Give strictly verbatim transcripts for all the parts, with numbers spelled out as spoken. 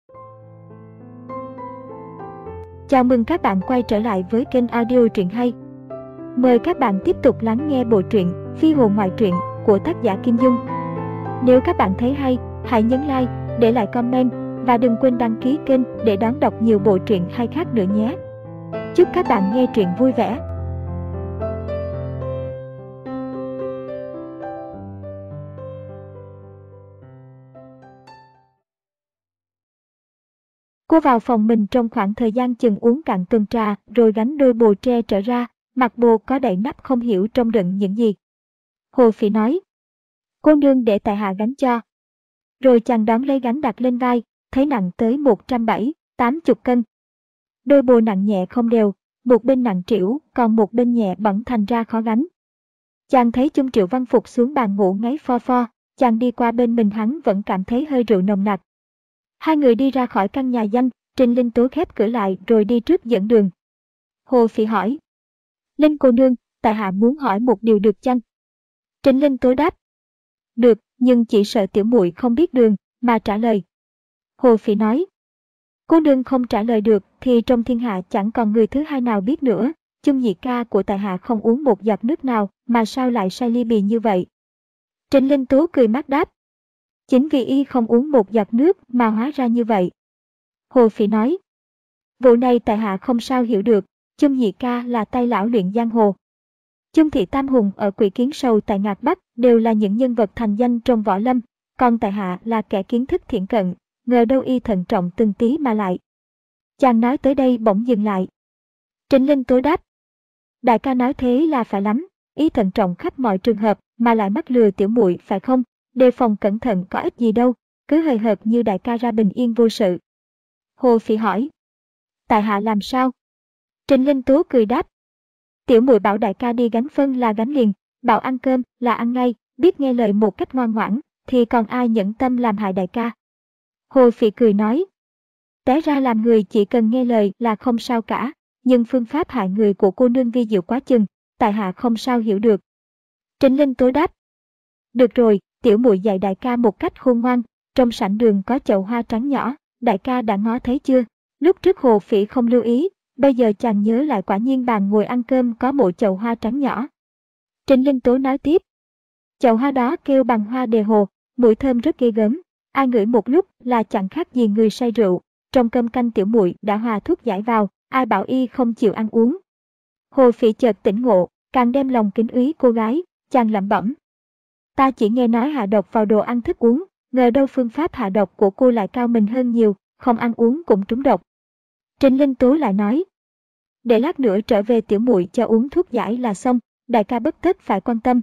Chào mừng các bạn quay trở lại với kênh audio truyện hay. Mời các bạn tiếp tục lắng nghe bộ truyện Phi hồn ngoại truyện của tác giả Kim Dung. Nếu các bạn thấy hay, hãy nhấn like, để lại comment và đừng quên đăng ký kênh để đón đọc nhiều bộ truyện hay khác nữa nhé. Chúc các bạn nghe truyện vui vẻ. Cô vào phòng mình trong khoảng thời gian chừng uống cạn tuần trà rồi gánh đôi bồ tre trở ra, mặt bồ có đậy nắp không hiểu trong đựng những gì. Hồ Phỉ nói, cô nương để tại hạ gánh cho. Rồi chàng đón lấy gánh đặt lên vai, thấy nặng tới một trăm bảy mươi, tám mươi cân. Đôi bồ nặng nhẹ không đều, một bên nặng trĩu, còn một bên nhẹ bẩn thành ra khó gánh. Chàng thấy Chung Triệu Văn Phục xuống bàn ngủ ngáy pho pho, chàng đi qua bên mình hắn vẫn cảm thấy hơi rượu nồng nặc. Hai người đi ra khỏi căn nhà danh, Trình Linh Tố khép cửa lại rồi đi trước dẫn đường. Hồ Phỉ hỏi, Linh cô nương, tại hạ muốn hỏi một điều được chăng? Trình Linh Tố đáp, được, nhưng chỉ sợ tiểu muội không biết đường, mà trả lời. Hồ Phỉ nói, cô nương không trả lời được thì trong thiên hạ chẳng còn người thứ hai nào biết nữa. Chung nhị ca của tại hạ không uống một giọt nước nào mà sao lại say ly bì như vậy? Trình Linh Tố cười mắt đáp, chính vì y không uống một giọt nước mà hóa ra như vậy. Hồ Phỉ nói, vụ này tại hạ không sao hiểu được. Chung nhị ca là tay lão luyện giang hồ. Chung thị tam hùng ở Quỷ Kiến Sầu tại Ngạc Bắc đều là những nhân vật thành danh trong võ lâm, còn tại hạ là kẻ kiến thức thiển cận, ngờ đâu y thận trọng từng tí mà lại. Chàng nói tới đây bỗng dừng lại. Trình Linh Tố đáp, đại ca nói thế là phải lắm, ý thận trọng khắp mọi trường hợp mà lại mắc lừa tiểu muội phải không? Đề phòng cẩn thận có ích gì đâu, cứ hời hợt như đại ca ra bình yên vô sự. Hồ Phỉ hỏi, tại hạ làm sao? Trình Linh Tố cười đáp, tiểu muội bảo đại ca đi gánh phân là gánh liền, bảo ăn cơm là ăn ngay, biết nghe lời một cách ngoan ngoãn, thì còn ai nhẫn tâm làm hại đại ca. Hồ Phỉ cười nói, té ra làm người chỉ cần nghe lời là không sao cả, nhưng phương pháp hại người của cô nương vi diệu quá chừng, tại hạ không sao hiểu được. Trình Linh Tố đáp, được rồi, tiểu muội dạy đại ca một cách khôn ngoan. Trong sảnh đường có chậu hoa trắng nhỏ, đại ca đã ngó thấy chưa? Lúc trước Hồ Phỉ không lưu ý, bây giờ chàng nhớ lại quả nhiên bàn ngồi ăn cơm có một chậu hoa trắng nhỏ. Trình Linh Tố nói tiếp, chậu hoa đó kêu bằng hoa đề hồ, mùi thơm rất ghê gớm, ai ngửi một lúc là chẳng khác gì người say rượu. Trong cơm canh tiểu muội đã hòa thuốc giải vào, ai bảo y không chịu ăn uống. Hồ Phỉ chợt tỉnh ngộ, càng đem lòng kính úy cô gái, chàng lẩm bẩm, ta chỉ nghe nói hạ độc vào đồ ăn thức uống, ngờ đâu phương pháp hạ độc của cô lại cao mình hơn nhiều, không ăn uống cũng trúng độc. Trình Linh Tố lại nói, để lát nữa trở về tiểu muội cho uống thuốc giải là xong, đại ca bất tất phải quan tâm.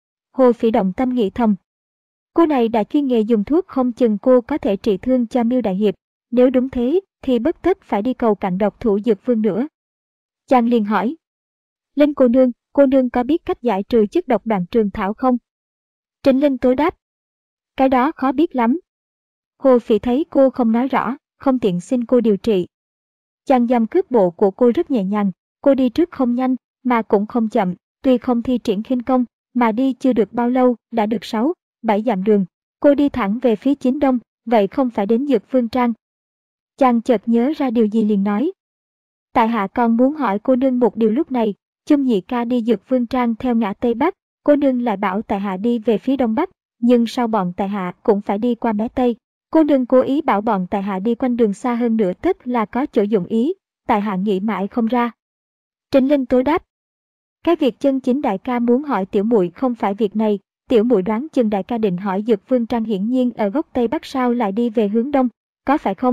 Hồ Phỉ động tâm nghĩ thầm, cô này đã chuyên nghề dùng thuốc, không chừng cô có thể trị thương cho Miêu đại hiệp, nếu đúng thế thì bất tất phải đi cầu cạnh độc thủ dược vương nữa. Chàng liền hỏi, Linh cô nương, cô nương có biết cách giải trừ chất độc Đoạn Trường Thảo không? Trình Linh Tố đáp, cái đó khó biết lắm. Hồ Phỉ thấy cô không nói rõ, không tiện xin cô điều trị. Chàng dòng cước bộ của cô rất nhẹ nhàng, cô đi trước không nhanh mà cũng không chậm, tuy không thi triển khinh công mà đi chưa được bao lâu đã được sáu, bảy dặm đường. Cô đi thẳng về phía chính đông, vậy không phải đến Dược Vương Trang. Chàng chợt nhớ ra điều gì liền nói, tại hạ còn muốn hỏi cô nương một điều. Lúc này Chung nhị ca đi Dược Vương Trang theo ngã Tây Bắc, cô nương lại bảo tại hạ đi về phía Đông Bắc, nhưng sao bọn tại hạ cũng phải đi qua mé Tây? Cô nương cố ý bảo bọn tại hạ đi quanh đường xa hơn nữa, tức là có chỗ dụng ý, tại hạ nghĩ mãi không ra. Trình Linh Tố đáp, cái việc chân chính đại ca muốn hỏi tiểu muội không phải việc này, tiểu muội đoán chừng đại ca định hỏi Dược Vương Trang hiển nhiên ở góc Tây Bắc, sao lại đi về hướng Đông, có phải không?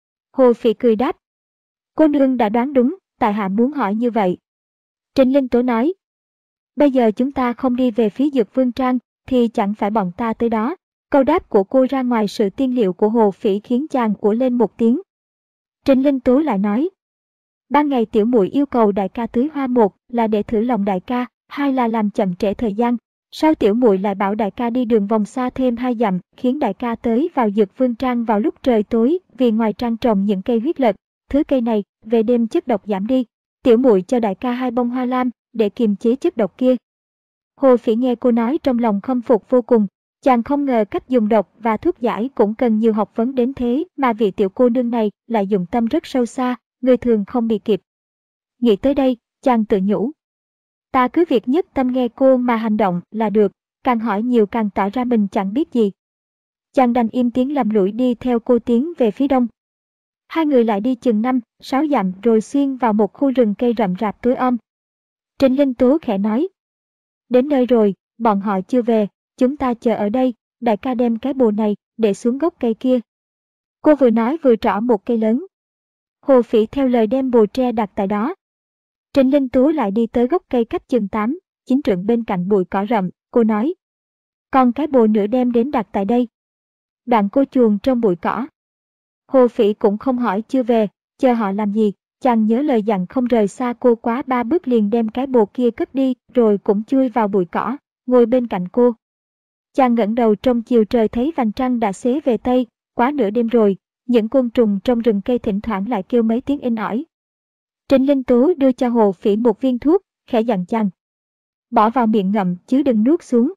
Hồ Phỉ cười đáp, cô nương đã đoán đúng, tại hạ muốn hỏi như vậy. Trình Linh Tố nói, bây giờ chúng ta không đi về phía Dược Vương Trang thì chẳng phải bọn ta tới đó. Câu đáp của cô ra ngoài sự tiên liệu của Hồ Phỉ khiến chàng ủa lên một tiếng. Trình Linh Tố lại nói, ban ngày tiểu muội yêu cầu đại ca tưới hoa, một là để thử lòng đại ca, hai là làm chậm trễ thời gian. Sao tiểu muội lại bảo đại ca đi đường vòng xa thêm hai dặm, khiến đại ca tới vào Dược Vương Trang vào lúc trời tối, vì ngoài trang trồng những cây huyết lật, thứ cây này về đêm chất độc giảm đi, tiểu muội cho đại ca hai bông hoa lam để kiềm chế chất độc kia. Hồ Phỉ nghe cô nói trong lòng khâm phục vô cùng, Chàng không ngờ cách dùng độc và thuốc giải cũng cần nhiều học vấn đến thế mà vị tiểu cô nương này lại dụng tâm rất sâu xa, người thường không bị kịp. Nghĩ tới đây, chàng tự nhủ. Ta cứ việc nhất tâm nghe cô mà hành động là được, càng hỏi nhiều càng tỏ ra mình chẳng biết gì. Chàng đành im tiếng lầm lũi đi theo cô tiến về phía đông. Hai người lại đi chừng năm, sáu dặm rồi xuyên vào một khu rừng cây rậm rạp tối om. Trịnh Linh Tố khẽ nói. Đến nơi rồi, bọn họ chưa về, chúng ta chờ ở đây, đại ca đem cái bồ này để xuống gốc cây kia. Cô vừa nói vừa trỏ một cây lớn. Hồ Phỉ theo lời đem bồ tre đặt tại đó. Trịnh Linh Tố lại đi tới gốc cây cách chừng tám, chín trượng bên cạnh bụi cỏ rậm, cô nói. Còn cái bồ nữa đem đến đặt tại đây. Đoạn cô chuồn trong bụi cỏ. Hồ Phỉ cũng không hỏi chưa về, chờ họ làm gì, chàng nhớ lời dặn không rời xa cô quá ba bước liền đem cái bồ kia cất đi rồi cũng chui vào bụi cỏ, ngồi bên cạnh cô. Chàng ngẩng đầu trong chiều trời thấy vành trăng đã xế về Tây, quá nửa đêm rồi, những côn trùng trong rừng cây thỉnh thoảng lại kêu mấy tiếng inh ỏi. Trịnh Linh Tố đưa cho Hồ Phỉ một viên thuốc, khẽ dặn chàng. Bỏ vào miệng ngậm chứ đừng nuốt xuống.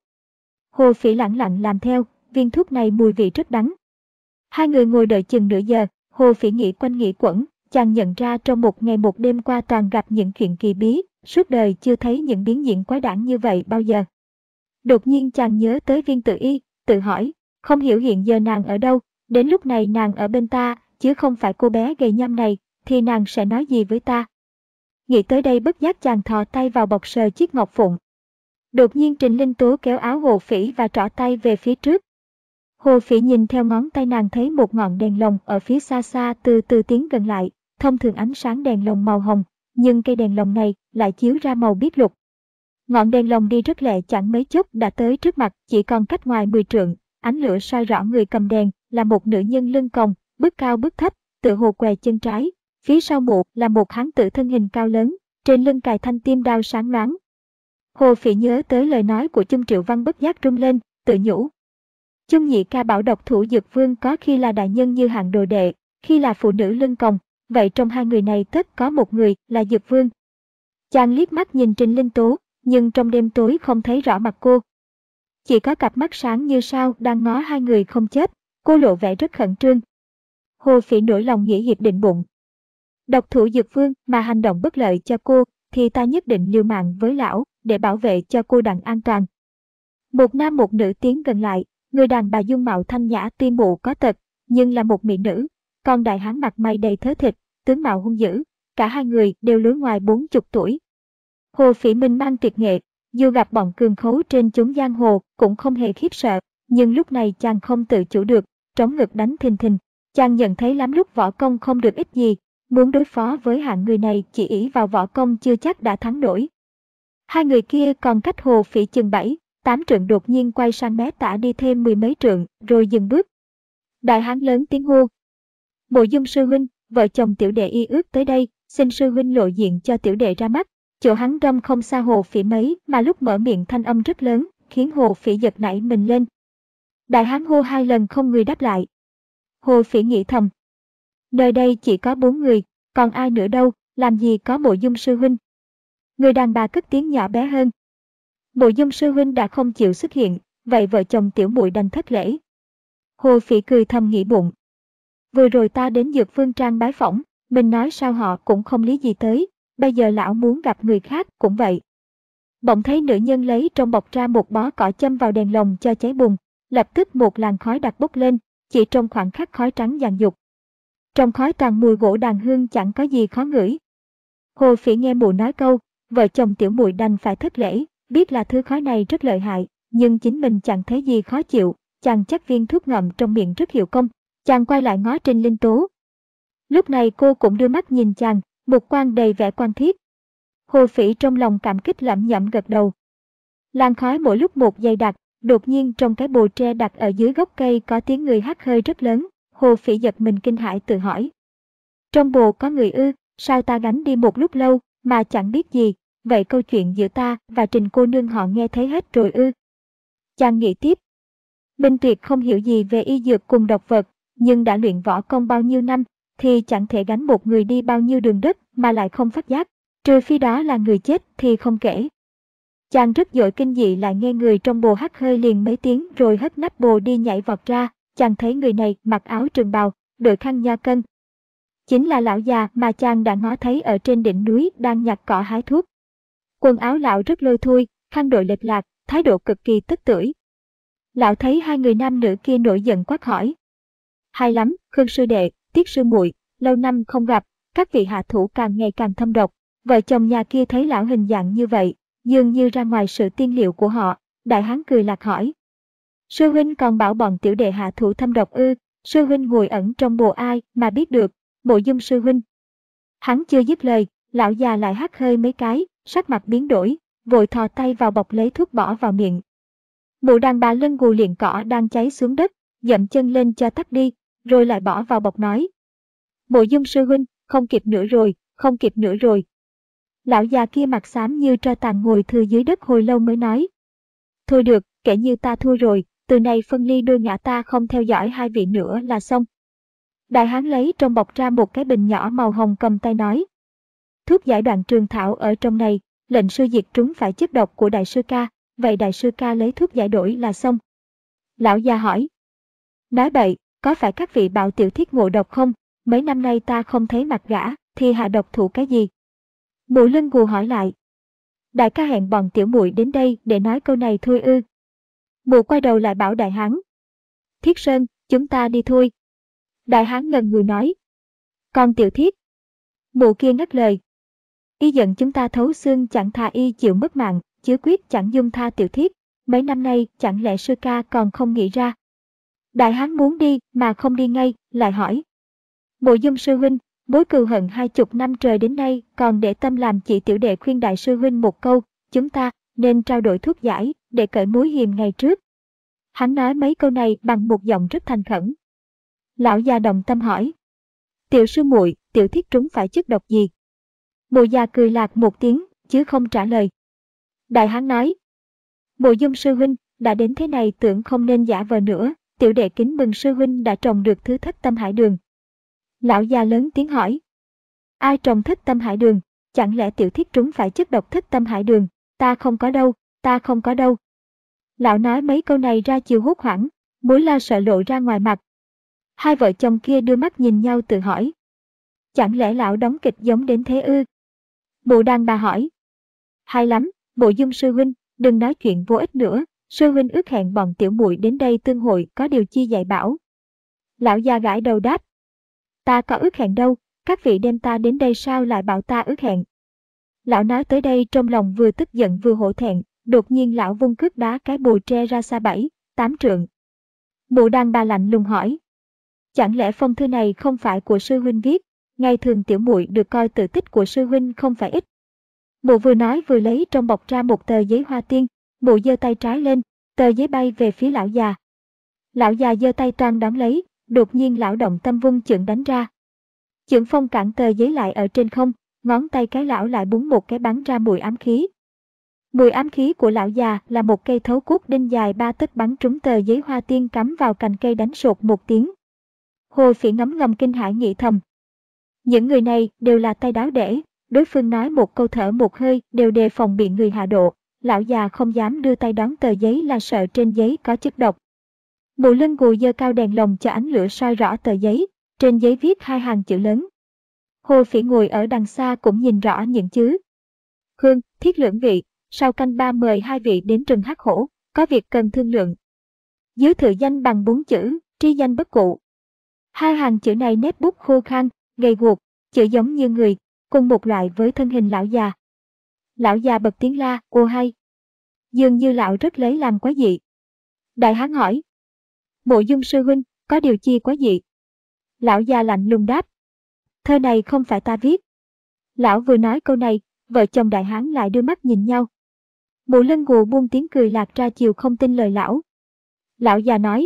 Hồ Phỉ lẳng lặng làm theo, viên thuốc này mùi vị rất đắng. Hai người ngồi đợi chừng nửa giờ, Hồ Phỉ nghĩ quanh nghĩ quẩn, chàng nhận ra trong một ngày một đêm qua toàn gặp những chuyện kỳ bí, suốt đời chưa thấy những biến diễn quái đản như vậy bao giờ. Đột nhiên chàng nhớ tới Viên Tử Y, tự hỏi, không hiểu hiện giờ nàng ở đâu, đến lúc này nàng ở bên ta, chứ không phải cô bé gầy nhăm này, thì nàng sẽ nói gì với ta. Nghĩ tới đây bất giác chàng thò tay vào bọc sờ chiếc ngọc phụng. Đột nhiên Trịnh Linh Tố kéo áo Hồ Phỉ và trỏ tay về phía trước. Hồ Phỉ nhìn theo ngón tay nàng thấy một ngọn đèn lồng ở phía xa xa từ từ tiến gần lại, thông thường ánh sáng đèn lồng màu hồng, nhưng cây đèn lồng này lại chiếu ra màu biếc lục. Ngọn đèn lồng đi rất lẹ chẳng mấy chốc đã tới trước mặt, chỉ còn cách ngoài mười trượng, ánh lửa soi rõ người cầm đèn là một nữ nhân lưng còng, bước cao bước thấp, tựa hồ què chân trái, phía sau mụ là một hán tử thân hình cao lớn, trên lưng cài thanh tiêm đao sáng loáng. Hồ Phỉ nhớ tới lời nói của Chung Triệu Văn bất giác rung lên, tự nhủ. Chung nhị ca bảo độc thủ Dược Vương có khi là đại nhân như hạng đồ đệ, khi là phụ nữ lưng còng, vậy trong hai người này tất có một người là Dược Vương. Chàng liếc mắt nhìn Trịnh Linh Tố, nhưng trong đêm tối không thấy rõ mặt cô. Chỉ có cặp mắt sáng như sao đang ngó hai người không chết, cô lộ vẻ rất khẩn trương. Hồ Phỉ nổi lòng nghĩa hiệp định bụng. Độc thủ Dược Vương mà hành động bất lợi cho cô, thì ta nhất định liều mạng với lão, để bảo vệ cho cô đặng an toàn. Một nam một nữ tiến gần lại, người đàn bà dung mạo thanh nhã tuy mụ có tật, nhưng là một mỹ nữ, còn đại hán mặt mày đầy thớ thịt, tướng mạo hung dữ, cả hai người đều lứa ngoài bốn chục tuổi. Hồ Phỉ minh mang tuyệt nghệ, dù gặp bọn cường khấu trên chốn giang hồ cũng không hề khiếp sợ, nhưng lúc này chàng không tự chủ được, trống ngực đánh thình thình. Chàng nhận thấy lắm lúc võ công không được ít gì, muốn đối phó với hạng người này chỉ ỷ vào võ công chưa chắc đã thắng nổi. Hai người kia còn cách Hồ Phỉ chừng bảy, tám trượng đột nhiên quay sang mé tả đi thêm mười mấy trượng, rồi dừng bước. Đại hán lớn tiếng hô. Mộ Dung sư huynh, vợ chồng tiểu đệ y ước tới đây, xin sư huynh lộ diện cho tiểu đệ ra mắt. Chỗ hắn râm không xa Hồ Phỉ mấy mà lúc mở miệng thanh âm rất lớn, khiến Hồ Phỉ giật nảy mình lên. Đại hán hô hai lần không người đáp lại. Hồ Phỉ nghĩ thầm. Nơi đây chỉ có bốn người, còn ai nữa đâu, làm gì có Mộ Dung sư huynh. Người đàn bà cất tiếng nhỏ bé hơn. Mộ Dung sư huynh đã không chịu xuất hiện, vậy vợ chồng tiểu muội đành thất lễ. Hồ Phỉ cười thầm nghĩ bụng. Vừa rồi ta đến Dược Vương Trang bái phỏng, mình nói sao họ cũng không lý gì tới, bây giờ lão muốn gặp người khác cũng vậy. Bỗng thấy nữ nhân lấy trong bọc ra một bó cỏ châm vào đèn lồng cho cháy bùng, lập tức một làn khói đặc bốc lên, chỉ trong khoảng khắc khói trắng dàn dục. Trong khói toàn mùi gỗ đàn hương chẳng có gì khó ngửi. Hồ Phỉ nghe mụ nói câu, vợ chồng tiểu muội đành phải thất lễ, biết là thứ khói này rất lợi hại, nhưng chính mình chẳng thấy gì khó chịu, chàng chắc viên thuốc ngậm trong miệng rất hiệu công. Chàng quay lại ngó Trịnh Linh Tố. Lúc này cô cũng đưa mắt nhìn chàng, một quan đầy vẻ quan thiết. Hồ Phỉ trong lòng cảm kích lẩm nhẩm gật đầu. Làn khói mỗi lúc một dày đặc, đột nhiên trong cái bồ tre đặt ở dưới gốc cây có tiếng người hắt hơi rất lớn. Hồ Phỉ giật mình kinh hãi tự hỏi. Trong bồ có người ư, sao ta gánh đi một lúc lâu mà chẳng biết gì, vậy câu chuyện giữa ta và Trình cô nương họ nghe thấy hết rồi ư? Chàng nghĩ tiếp. Minh Tuyệt không hiểu gì về y dược cùng độc vật, nhưng đã luyện võ công bao nhiêu năm, thì chẳng thể gánh một người đi bao nhiêu đường đất mà lại không phát giác, trừ phi đó là người chết thì không kể. Chàng rất giỏi kinh dị lại nghe người trong bồ hắt hơi liền mấy tiếng rồi hất nắp bồ đi nhảy vọt ra. Chàng thấy người này mặc áo trường bào, đội khăn nho cân. Chính là lão già mà chàng đã ngó thấy ở trên đỉnh núi đang nhặt cỏ hái thuốc. Quần áo lão rất lôi thui, khăn đội lệch lạc, thái độ cực kỳ tức tưởi. Lão thấy hai người nam nữ kia nổi giận quát hỏi. Hay lắm, Khương sư đệ, Tiết sư muội, lâu năm không gặp, các vị hạ thủ càng ngày càng thâm độc. Vợ chồng nhà kia thấy lão hình dạng như vậy, dường như ra ngoài sự tiên liệu của họ. Đại hán cười lạc hỏi. Sư huynh còn bảo bọn tiểu đệ hạ thủ thâm độc ư? Sư huynh ngồi ẩn trong bồ ai mà biết được? Mộ Dung sư huynh. Hắn chưa dứt lời, lão già lại hắt hơi mấy cái, sắc mặt biến đổi, vội thò tay vào bọc lấy thuốc bỏ vào miệng. Mụ đàn bà lưng gù liệng cỏ đang cháy xuống đất, dậm chân lên cho tắt đi, rồi lại bỏ vào bọc nói. Mộ Dung sư huynh, không kịp nữa rồi, không kịp nữa rồi. Lão già kia mặt xám như tro tàn ngồi thưa dưới đất hồi lâu mới nói. Thôi được, kể như ta thua rồi, từ nay phân ly đôi ngã, ta không theo dõi hai vị nữa là xong. Đại hán lấy trong bọc ra một cái bình nhỏ màu hồng cầm tay nói. Thuốc giải đoạn trường thảo ở trong này, lệnh sư diệt trúng phải chất độc của đại sư ca, vậy đại sư ca lấy thuốc giải đổi là xong. Lão già hỏi. Nói bậy, có phải các vị bảo tiểu thiết ngộ độc không? Mấy năm nay ta không thấy mặt gã, thì hạ độc thủ cái gì? Mụ lưng gù hỏi lại. Đại ca hẹn bọn tiểu muội đến đây để nói câu này thôi ư? Mụ quay đầu lại bảo đại hán. Thiết Sơn, chúng ta đi thôi. Đại hán ngần người nói. Còn tiểu thiết? Mụ kia ngắt lời. Y giận chúng ta thấu xương chẳng tha y chịu mất mạng, chứ quyết chẳng dung tha tiểu thiết. Mấy năm nay chẳng lẽ sư ca còn không nghĩ ra? Đại hán muốn đi mà không đi ngay, lại hỏi. Mộ Dung sư huynh, mối cừu hận hai chục năm trời đến nay còn để tâm làm, chị tiểu đệ khuyên đại sư huynh một câu, chúng ta nên trao đổi thuốc giải để cởi mối hiềm ngày trước. Hắn nói mấy câu này bằng một giọng rất thành khẩn. Lão già đồng tâm hỏi. Tiểu sư muội, tiểu thiết trúng phải chất độc gì? Mụ già cười lạc một tiếng, chứ không trả lời. Đại hán nói. Mộ Dung sư huynh, đã đến thế này tưởng không nên giả vờ nữa, tiểu đệ kính mừng sư huynh đã trồng được thứ thất tâm hải đường. Lão già lớn tiếng hỏi. Ai trồng thất tâm hải đường? Chẳng lẽ tiểu thiết trúng phải chất độc thất tâm hải đường? Ta không có đâu, ta không có đâu. Lão nói mấy câu này ra chiều hốt hoảng, mối lo sợ lộ ra ngoài mặt. Hai vợ chồng kia đưa mắt nhìn nhau tự hỏi. Chẳng lẽ lão đóng kịch giống đến thế ư? Mụ đàn bà hỏi. Hay lắm, Mộ Dung sư huynh, đừng nói chuyện vô ích nữa, sư huynh ước hẹn bọn tiểu muội đến đây tương hội, có điều chi dạy bảo. Lão già gãi đầu đáp. Ta có ước hẹn đâu, các vị đem ta đến đây sao lại bảo ta ước hẹn? Lão nói tới đây trong lòng vừa tức giận vừa hổ thẹn, đột nhiên lão vung cước đá cái bồ tre ra xa bảy, tám trượng. Mụ đàn bà lạnh lùng hỏi. Chẳng lẽ phong thư này không phải của sư huynh viết? Ngày thường tiểu muội được coi tự tích của sư huynh không phải ít. Mụ vừa nói vừa lấy trong bọc ra một tờ giấy hoa tiên, mụ giơ tay trái lên, tờ giấy bay về phía lão già. Lão già giơ tay toan đón lấy, đột nhiên lão động tâm vung chưởng đánh ra. Chưởng phong cản tờ giấy lại ở trên không, ngón tay cái lão lại búng một cái bắn ra mùi ám khí. Mùi ám khí của lão già là một cây thấu cốt đinh dài ba tấc bắn trúng tờ giấy hoa tiên cắm vào cành cây đánh sột một tiếng. Hồ Phỉ ngấm ngầm kinh hãi nghĩ thầm. Những người này đều là tay đáo để, đối phương nói một câu thở một hơi đều đề phòng bị người hạ độ. Lão già không dám đưa tay đón tờ giấy là sợ trên giấy có chất độc. Mụ lưng gù giơ cao đèn lồng cho ánh lửa soi rõ tờ giấy, trên giấy viết hai hàng chữ lớn. Hồ Phỉ ngồi ở đằng xa cũng nhìn rõ những chữ. Khương, Thiết lưỡng vị, sau canh ba mời hai vị đến rừng Hắc Hổ, có việc cần thương lượng. Dưới thự danh bằng bốn chữ, tri danh bất cụ. Hai hàng chữ này nét bút khô khan, gầy guộc, chữ giống như người, cùng một loại với thân hình lão già. Lão già bật tiếng la, ô hay. Dường như lão rất lấy làm quá dị. Đại hán hỏi. Mộ Dung sư huynh, có điều chi quá dị? Lão già lạnh lùng đáp. Thơ này không phải ta viết. Lão vừa nói câu này, vợ chồng đại hán lại đưa mắt nhìn nhau. Mụ lân gù buông tiếng cười lạc ra chiều không tin lời lão. Lão già nói.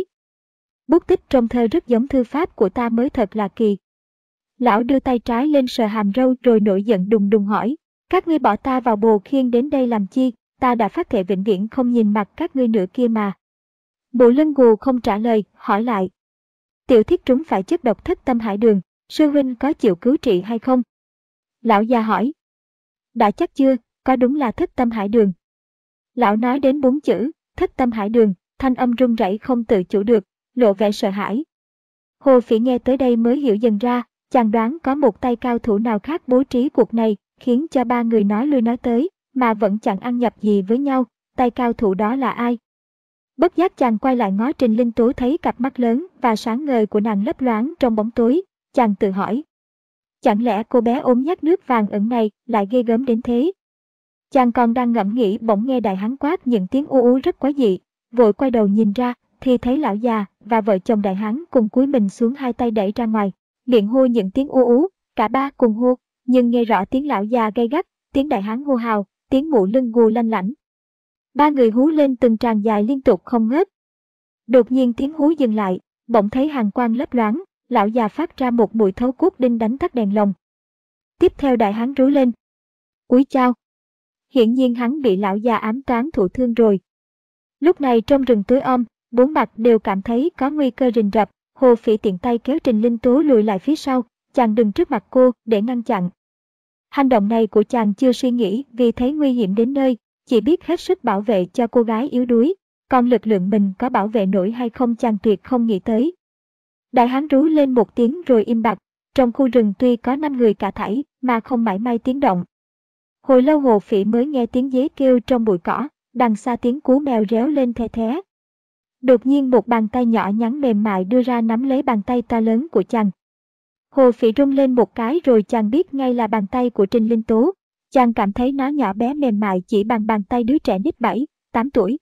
Bút tích trong thơ rất giống thư pháp của ta mới thật là kỳ. Lão đưa tay trái lên sờ hàm râu rồi nổi giận đùng đùng hỏi. Các ngươi bỏ ta vào bồ khiên đến đây làm chi, ta đã phát thệ vĩnh viễn không nhìn mặt các ngươi nữa kia mà. Mụ lân gù không trả lời, hỏi lại. Tiểu thiết trúng phải chất độc thất tâm hải đường, sư huynh có chịu cứu trị hay không? Lão già hỏi. Đã chắc chưa, có đúng là thất tâm hải đường? Lão nói đến bốn chữ, thất tâm hải đường, thanh âm run rẩy không tự chủ được, lộ vẻ sợ hãi. Hồ Phỉ nghe tới đây mới hiểu dần ra, chàng đoán có một tay cao thủ nào khác bố trí cuộc này, khiến cho ba người nói lui nói tới, mà vẫn chẳng ăn nhập gì với nhau, tay cao thủ đó là ai? Bất giác chàng quay lại ngó Trình Linh Tố thấy cặp mắt lớn và sáng ngời của nàng lấp loáng trong bóng tối, chàng tự hỏi. Chẳng lẽ cô bé ốm nhát nước vàng ẩn này lại ghê gớm đến thế? Chàng còn đang ngẫm nghĩ bỗng nghe đại hán quát những tiếng u u rất quái dị, vội quay đầu nhìn ra, thì thấy lão già và vợ chồng đại hán cùng cúi mình xuống hai tay đẩy ra ngoài, miệng hô những tiếng u ú, cả ba cùng hô, nhưng nghe rõ tiếng lão già gay gắt, tiếng đại hán hô hào, tiếng mụ lưng gù lanh lảnh. Ba người hú lên từng tràng dài liên tục không ngớt. Đột nhiên tiếng hú dừng lại, bỗng thấy hàn quang lấp loáng, lão già phát ra một mùi thấu cốt đinh đánh tắt đèn lồng. Tiếp theo đại hán rú lên. Cúi chào. Hiển nhiên hắn bị lão già ám toán thụ thương rồi. Lúc này trong rừng tối om, bốn mặt đều cảm thấy có nguy cơ rình rập. Hồ Phỉ tiện tay kéo Trình Linh Tố lùi lại phía sau, chàng đứng trước mặt cô để ngăn chặn. Hành động này của chàng chưa suy nghĩ vì thấy nguy hiểm đến nơi, chỉ biết hết sức bảo vệ cho cô gái yếu đuối, còn lực lượng mình có bảo vệ nổi hay không chàng tuyệt không nghĩ tới. Đại hán rú lên một tiếng rồi im bặt, trong khu rừng tuy có năm người cả thảy mà không mảy may tiếng động. Hồi lâu Hồ Phỉ mới nghe tiếng dế kêu trong bụi cỏ, đằng xa tiếng cú mèo réo lên the thé. Đột nhiên một bàn tay nhỏ nhắn mềm mại đưa ra nắm lấy bàn tay to lớn của chàng. Hồ Phỉ rung lên một cái rồi chàng biết ngay là bàn tay của Trình Linh Tố. Chàng cảm thấy nó nhỏ bé mềm mại chỉ bằng bàn tay đứa trẻ nít bảy, tám tuổi.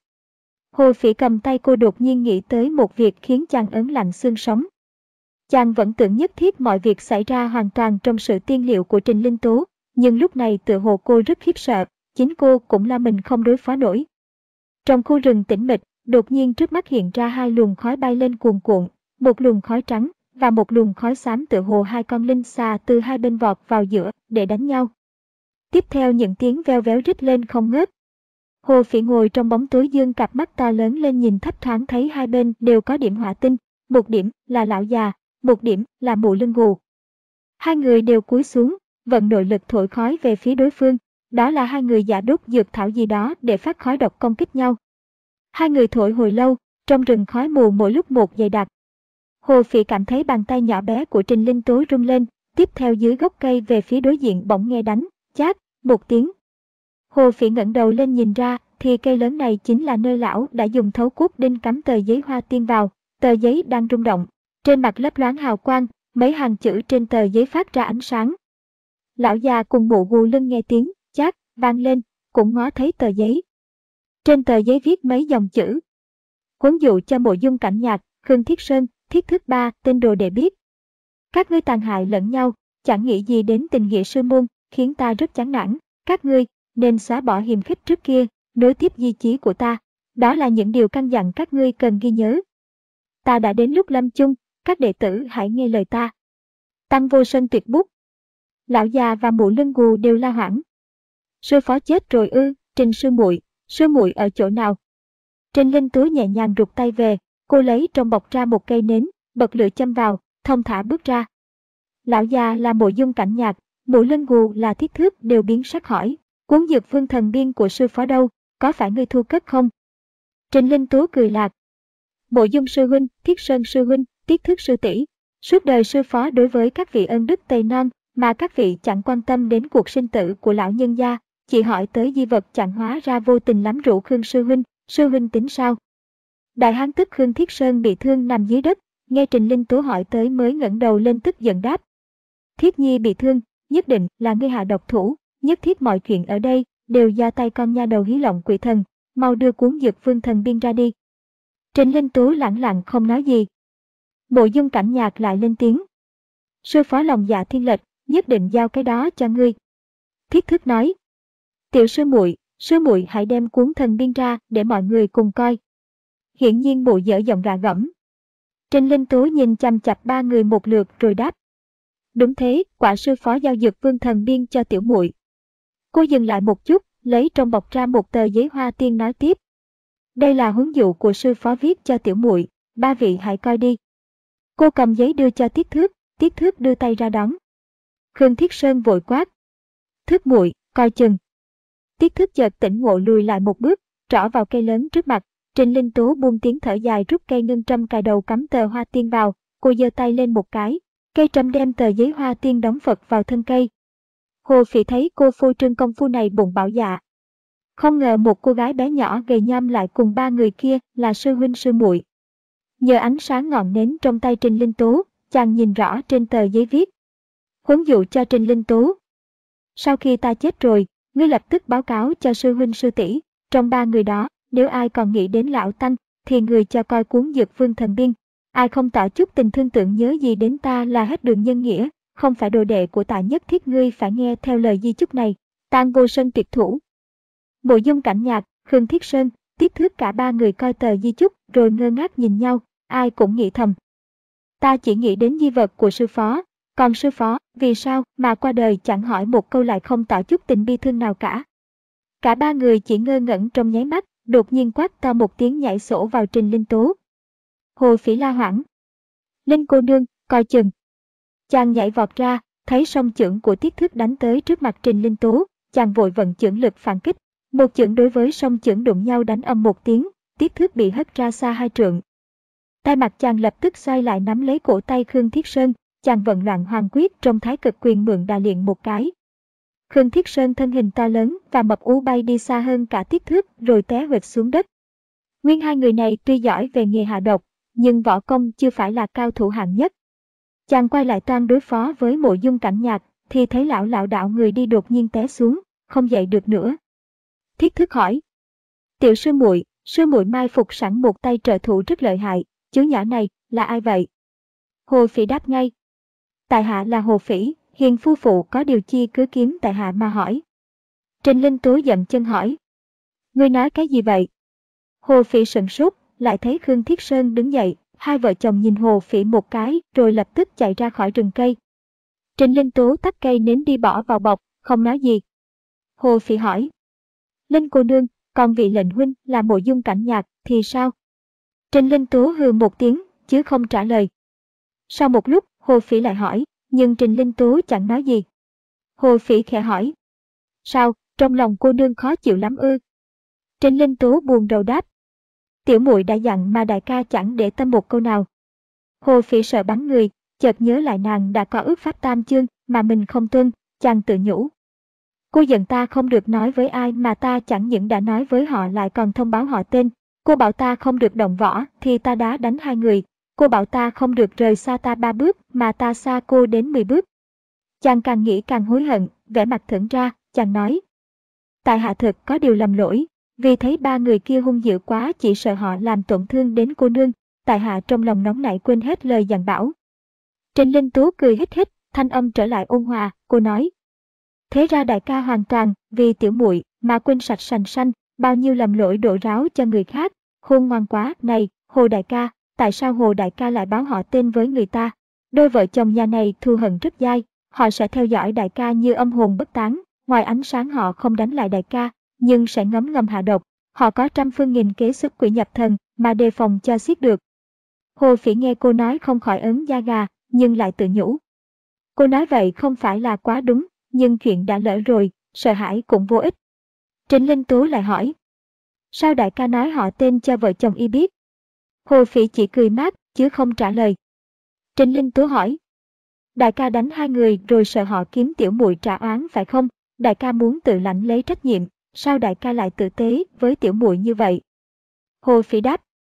Hồ Phỉ cầm tay cô đột nhiên nghĩ tới một việc khiến chàng ớn lạnh xương sống. Chàng vẫn tưởng nhất thiết mọi việc xảy ra hoàn toàn trong sự tiên liệu của Trình Linh Tố, nhưng lúc này tựa hồ cô rất khiếp sợ, chính cô cũng lo mình không đối phó nổi. Trong khu rừng tĩnh mịch, đột nhiên trước mắt hiện ra hai luồng khói bay lên cuồn cuộn, một luồng khói trắng và một luồng khói xám tựa hồ hai con linh xà từ hai bên vọt vào giữa để đánh nhau. Tiếp theo những tiếng veo véo rít lên không ngớt. Hồ Phỉ ngồi trong bóng tối dương cặp mắt to lớn lên nhìn thấp thoáng thấy hai bên đều có điểm hỏa tinh, một điểm là lão già, một điểm là mụ lưng gù. Hai người đều cúi xuống, vận nội lực thổi khói về phía đối phương, đó là hai người giả đốt dược thảo gì đó để phát khói độc công kích nhau. Hai người thổi hồi lâu, trong rừng khói mù mỗi lúc một dày đặc. Hồ Phỉ cảm thấy bàn tay nhỏ bé của Trình Linh Tố rung lên, tiếp theo dưới gốc cây về phía đối diện bỗng nghe đánh, chát, một tiếng. Hồ Phỉ ngẩng đầu lên nhìn ra, thì cây lớn này chính là nơi lão đã dùng thấu cốt đinh cắm tờ giấy hoa tiên vào, tờ giấy đang rung động, trên mặt lấp loáng hào quang, mấy hàng chữ trên tờ giấy phát ra ánh sáng. Lão già cùng mụ gù lưng nghe tiếng, chát, vang lên, cũng ngó thấy tờ giấy. Trên tờ giấy viết mấy dòng chữ. Huấn dụ cho Mộ Dung Cảnh Nhạc, Khương Thiết Sơn, Thiết Thước Ba, tên đồ để biết. Các ngươi tàn hại lẫn nhau, chẳng nghĩ gì đến tình nghĩa sư môn, khiến ta rất chán nản. Các ngươi nên xóa bỏ hiềm khích trước kia, nối tiếp di chí của ta. Đó là những điều căn dặn các ngươi cần ghi nhớ. Ta đã đến lúc lâm chung, các đệ tử hãy nghe lời ta. Tăng Vô Sơn tuyệt bút. Lão già và mụ lưng gù đều la hoảng. Sư phó chết rồi ư? Trình sư muội, sư muội ở chỗ nào? Trình Linh Tố nhẹ nhàng rụt tay về, cô lấy trong bọc ra một cây nến, bật lửa châm vào, thông thả bước ra. Lão già là Mộ Dung Cảnh Nhạc, mụ lưng gù là Thiết Thước đều biến sắc hỏi, cuốn dược vương thần biên của sư phó đâu, có phải ngươi thu cất không? Trình Linh Tố cười lạc. Mộ Dung sư huynh, Thiết Sơn sư huynh, Thiết Thước sư tỷ, suốt đời sư phó đối với các vị ân đức Tây Non, mà các vị chẳng quan tâm đến cuộc sinh tử của lão nhân gia, chỉ hỏi tới di vật chẳng hóa ra vô tình lắm rượu Khương sư huynh, sư huynh tính sao? Đại hán tức Khương Thiết Sơn bị thương nằm dưới đất, nghe Trình Linh Tố hỏi tới mới ngẩng đầu lên tức giận đáp. Thiết nhi bị thương, nhất định là ngươi hạ độc thủ, nhất thiết mọi chuyện ở đây đều do tay con nha đầu hí lộng quỷ thần, mau đưa cuốn dược vương thần biên ra đi. Trình Linh Tố lẳng lặng không nói gì. Mộ Dung Cảnh Nhạc lại lên tiếng. Sư phó lòng dạ thiên lệch, nhất định giao cái đó cho ngươi. Thiết Thước nói. Tiểu sư muội, sư muội hãy đem cuốn thần biên ra để mọi người cùng coi. Hiển nhiên mụ dở giọng gà gẫm. Trình Linh Tố nhìn chằm chặp ba người một lượt rồi đáp. Đúng thế, quả sư phó giao dược vương thần biên cho tiểu muội. Cô dừng lại một chút, lấy trong bọc ra một tờ giấy hoa tiên nói tiếp. Đây là huấn dụ của sư phó viết cho tiểu muội, ba vị hãy coi đi. Cô cầm giấy đưa cho Thiết Thước, Thiết Thước đưa tay ra đón. Khương Thiết Sơn vội quát. Thước muội, coi chừng. Thiết Thước chợt tỉnh ngộ lùi lại một bước, trỏ vào cây lớn trước mặt. Trình Linh Tố buông tiếng thở dài rút cây ngân châm cài đầu cắm tờ hoa tiên vào, cô giơ tay lên một cái, cây trâm đem tờ giấy hoa tiên đóng phật vào thân cây. Hồ Phỉ thấy cô phô trương công phu này bụng bảo dạ. Không ngờ một cô gái bé nhỏ gầy nhom lại cùng ba người kia là sư huynh sư muội. Nhờ ánh sáng ngọn nến trong tay Trình Linh Tố, chàng nhìn rõ trên tờ giấy viết. Huấn dụ cho Trình Linh Tố. Sau khi ta chết rồi, ngươi lập tức báo cáo cho sư huynh sư tỷ, trong ba người đó, nếu ai còn nghĩ đến lão tăng, thì người cho coi cuốn Dược Vương Thần Biên. Ai không tỏ chút tình thương tưởng nhớ gì đến ta là hết đường nhân nghĩa, không phải đồ đệ của ta nhất thiết ngươi phải nghe theo lời di chúc này. Tang Vô Sơn tuyệt thủ. Mộ Dung Cảnh Nhạc, Khương Thiết Sơn, Tiết Thước cả ba người coi tờ di chúc rồi ngơ ngác nhìn nhau, ai cũng nghĩ thầm. Ta chỉ nghĩ đến di vật của sư phó, còn sư phó, vì sao mà qua đời chẳng hỏi một câu lại không tỏ chút tình bi thương nào cả. Cả ba người chỉ ngơ ngẩn trong nháy mắt, đột nhiên quát to một tiếng nhảy sổ vào Trình Linh Tố. Hồ Phỉ la hoảng. Linh cô nương, coi chừng. Chàng nhảy vọt ra, thấy song chưởng của Tiết Thước đánh tới trước mặt Trình Linh Tố, chàng vội vận chưởng lực phản kích. Một chưởng đối với song chưởng đụng nhau đánh âm một tiếng, Tiết Thước bị hất ra xa hai trượng. Tay mặt chàng lập tức xoay lại nắm lấy cổ tay Khương Thiết Sơn, chàng vận loạn hoàng quyết trong thái cực quyền mượn đà liền một cái. Khương Thiết Sơn thân hình to lớn và mập ú bay đi xa hơn cả Tiết Thước rồi té huỵch xuống đất. Nguyên hai người này tuy giỏi về nghề hạ độc, nhưng võ công chưa phải là cao thủ hạng nhất. Chàng quay lại toan đối phó với Mộ Dung Cảnh Nhạc, thì thấy lão lảo đảo người đi đột nhiên té xuống, không dậy được nữa. Thiết Thước hỏi. Tiểu sư muội, sư muội mai phục sẵn một tay trợ thủ rất lợi hại, chú nhỏ này là ai vậy? Hồ Phỉ đáp ngay. Tại hạ là Hồ Phỉ, hiền phu phụ có điều chi cứ kiếm tại hạ mà hỏi. Trình Linh Tố dậm chân hỏi. Ngươi nói cái gì vậy? Hồ Phỉ sửng sốt, lại thấy Khương Thiết Sơn đứng dậy, hai vợ chồng nhìn Hồ Phỉ một cái rồi lập tức chạy ra khỏi rừng cây. Trình Linh Tố tắt cây nến đi bỏ vào bọc, không nói gì. Hồ Phỉ hỏi. Linh cô nương, còn vị lệnh huynh là Mộ Dung Cảnh Nhạc thì sao? Trình Linh Tố hừ một tiếng, chứ không trả lời. Sau một lúc, Hồ Phỉ lại hỏi, nhưng Trình Linh Tố chẳng nói gì. Hồ Phỉ khẽ hỏi. Sao, trong lòng cô nương khó chịu lắm ư? Trình Linh Tố buồn rầu đáp. Tiểu muội đã dặn mà đại ca chẳng để tâm một câu nào. Hồ Phỉ sợ bắn người, chợt nhớ lại nàng đã có ước pháp tam chương mà mình không tuân, chàng tự nhủ. Cô giận ta không được nói với ai mà ta chẳng những đã nói với họ lại còn thông báo họ tên. Cô bảo ta không được động võ thì ta đã đánh hai người. Cô bảo ta không được rời xa ta ba bước mà ta xa cô đến mười bước. Chàng càng nghĩ càng hối hận, vẻ mặt thẫn ra, chàng nói. Tại hạ thực có điều lầm lỗi, vì thấy ba người kia hung dữ quá chỉ sợ họ làm tổn thương đến cô nương, tại hạ trong lòng nóng nảy quên hết lời dặn bảo. Trình Linh Tố cười hít hít, thanh âm trở lại ôn hòa, cô nói. Thế ra đại ca hoàn toàn vì tiểu muội mà quên sạch sành sanh, bao nhiêu lầm lỗi đổ ráo cho người khác, khôn ngoan quá, này, Hồ đại ca, tại sao Hồ đại ca lại báo họ tên với người ta? Đôi vợ chồng nhà này thù hận rất dai, họ sẽ theo dõi đại ca như âm hồn bất tán, ngoài ánh sáng họ không đánh lại đại ca, nhưng sẽ ngấm ngầm hạ độc, họ có trăm phương nghìn kế xuất quỷ nhập thần mà đề phòng cho xiết được. Hồ Phỉ nghe cô nói không khỏi ớn da gà, nhưng lại tự nhủ. Cô nói vậy không phải là quá đúng, nhưng chuyện đã lỡ rồi, sợ hãi cũng vô ích. Trình Linh Tố lại hỏi. Sao đại ca nói họ tên cho vợ chồng y biết? Hồ Phỉ chỉ cười mát, chứ không trả lời. Trình Linh Tố hỏi. Đại ca đánh hai người rồi sợ họ kiếm tiểu muội trả oán phải không? Đại ca muốn tự lãnh lấy trách nhiệm, sao đại ca lại tử tế với tiểu muội như vậy? Hồ Phỉ đáp.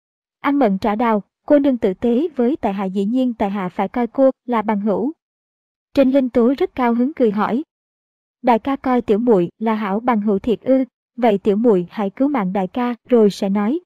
Ăn mận trả đào, cô nương tử tế với tại hạ dĩ nhiên tại hạ phải coi cô là bằng hữu. Trình Linh Tố rất cao hứng cười hỏi. Đại ca coi tiểu muội là hảo bằng hữu thiệt ư, vậy tiểu muội hãy cứu mạng đại ca rồi sẽ nói.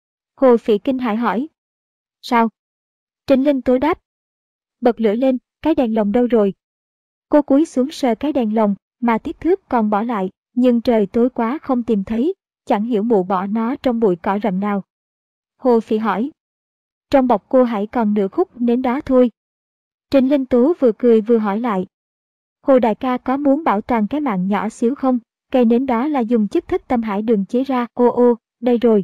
Hồ Phỉ kinh hãi hỏi. Sao? Trình Linh Tố đáp. Bật lửa lên, cái đèn lồng đâu rồi? Cô cúi xuống sờ cái đèn lồng mà Tiết Thước còn bỏ lại, nhưng trời tối quá không tìm thấy, chẳng hiểu mụ bỏ nó trong bụi cỏ rậm nào. Hồ Phỉ hỏi. Trong bọc cô hãy còn nửa khúc nến đó thôi. Trình Linh Tố vừa cười vừa hỏi lại. Hồ đại ca có muốn bảo toàn cái mạng nhỏ xíu không? Cây nến đó là dùng chất thất tâm hải đường chế ra, ô ô, đây rồi.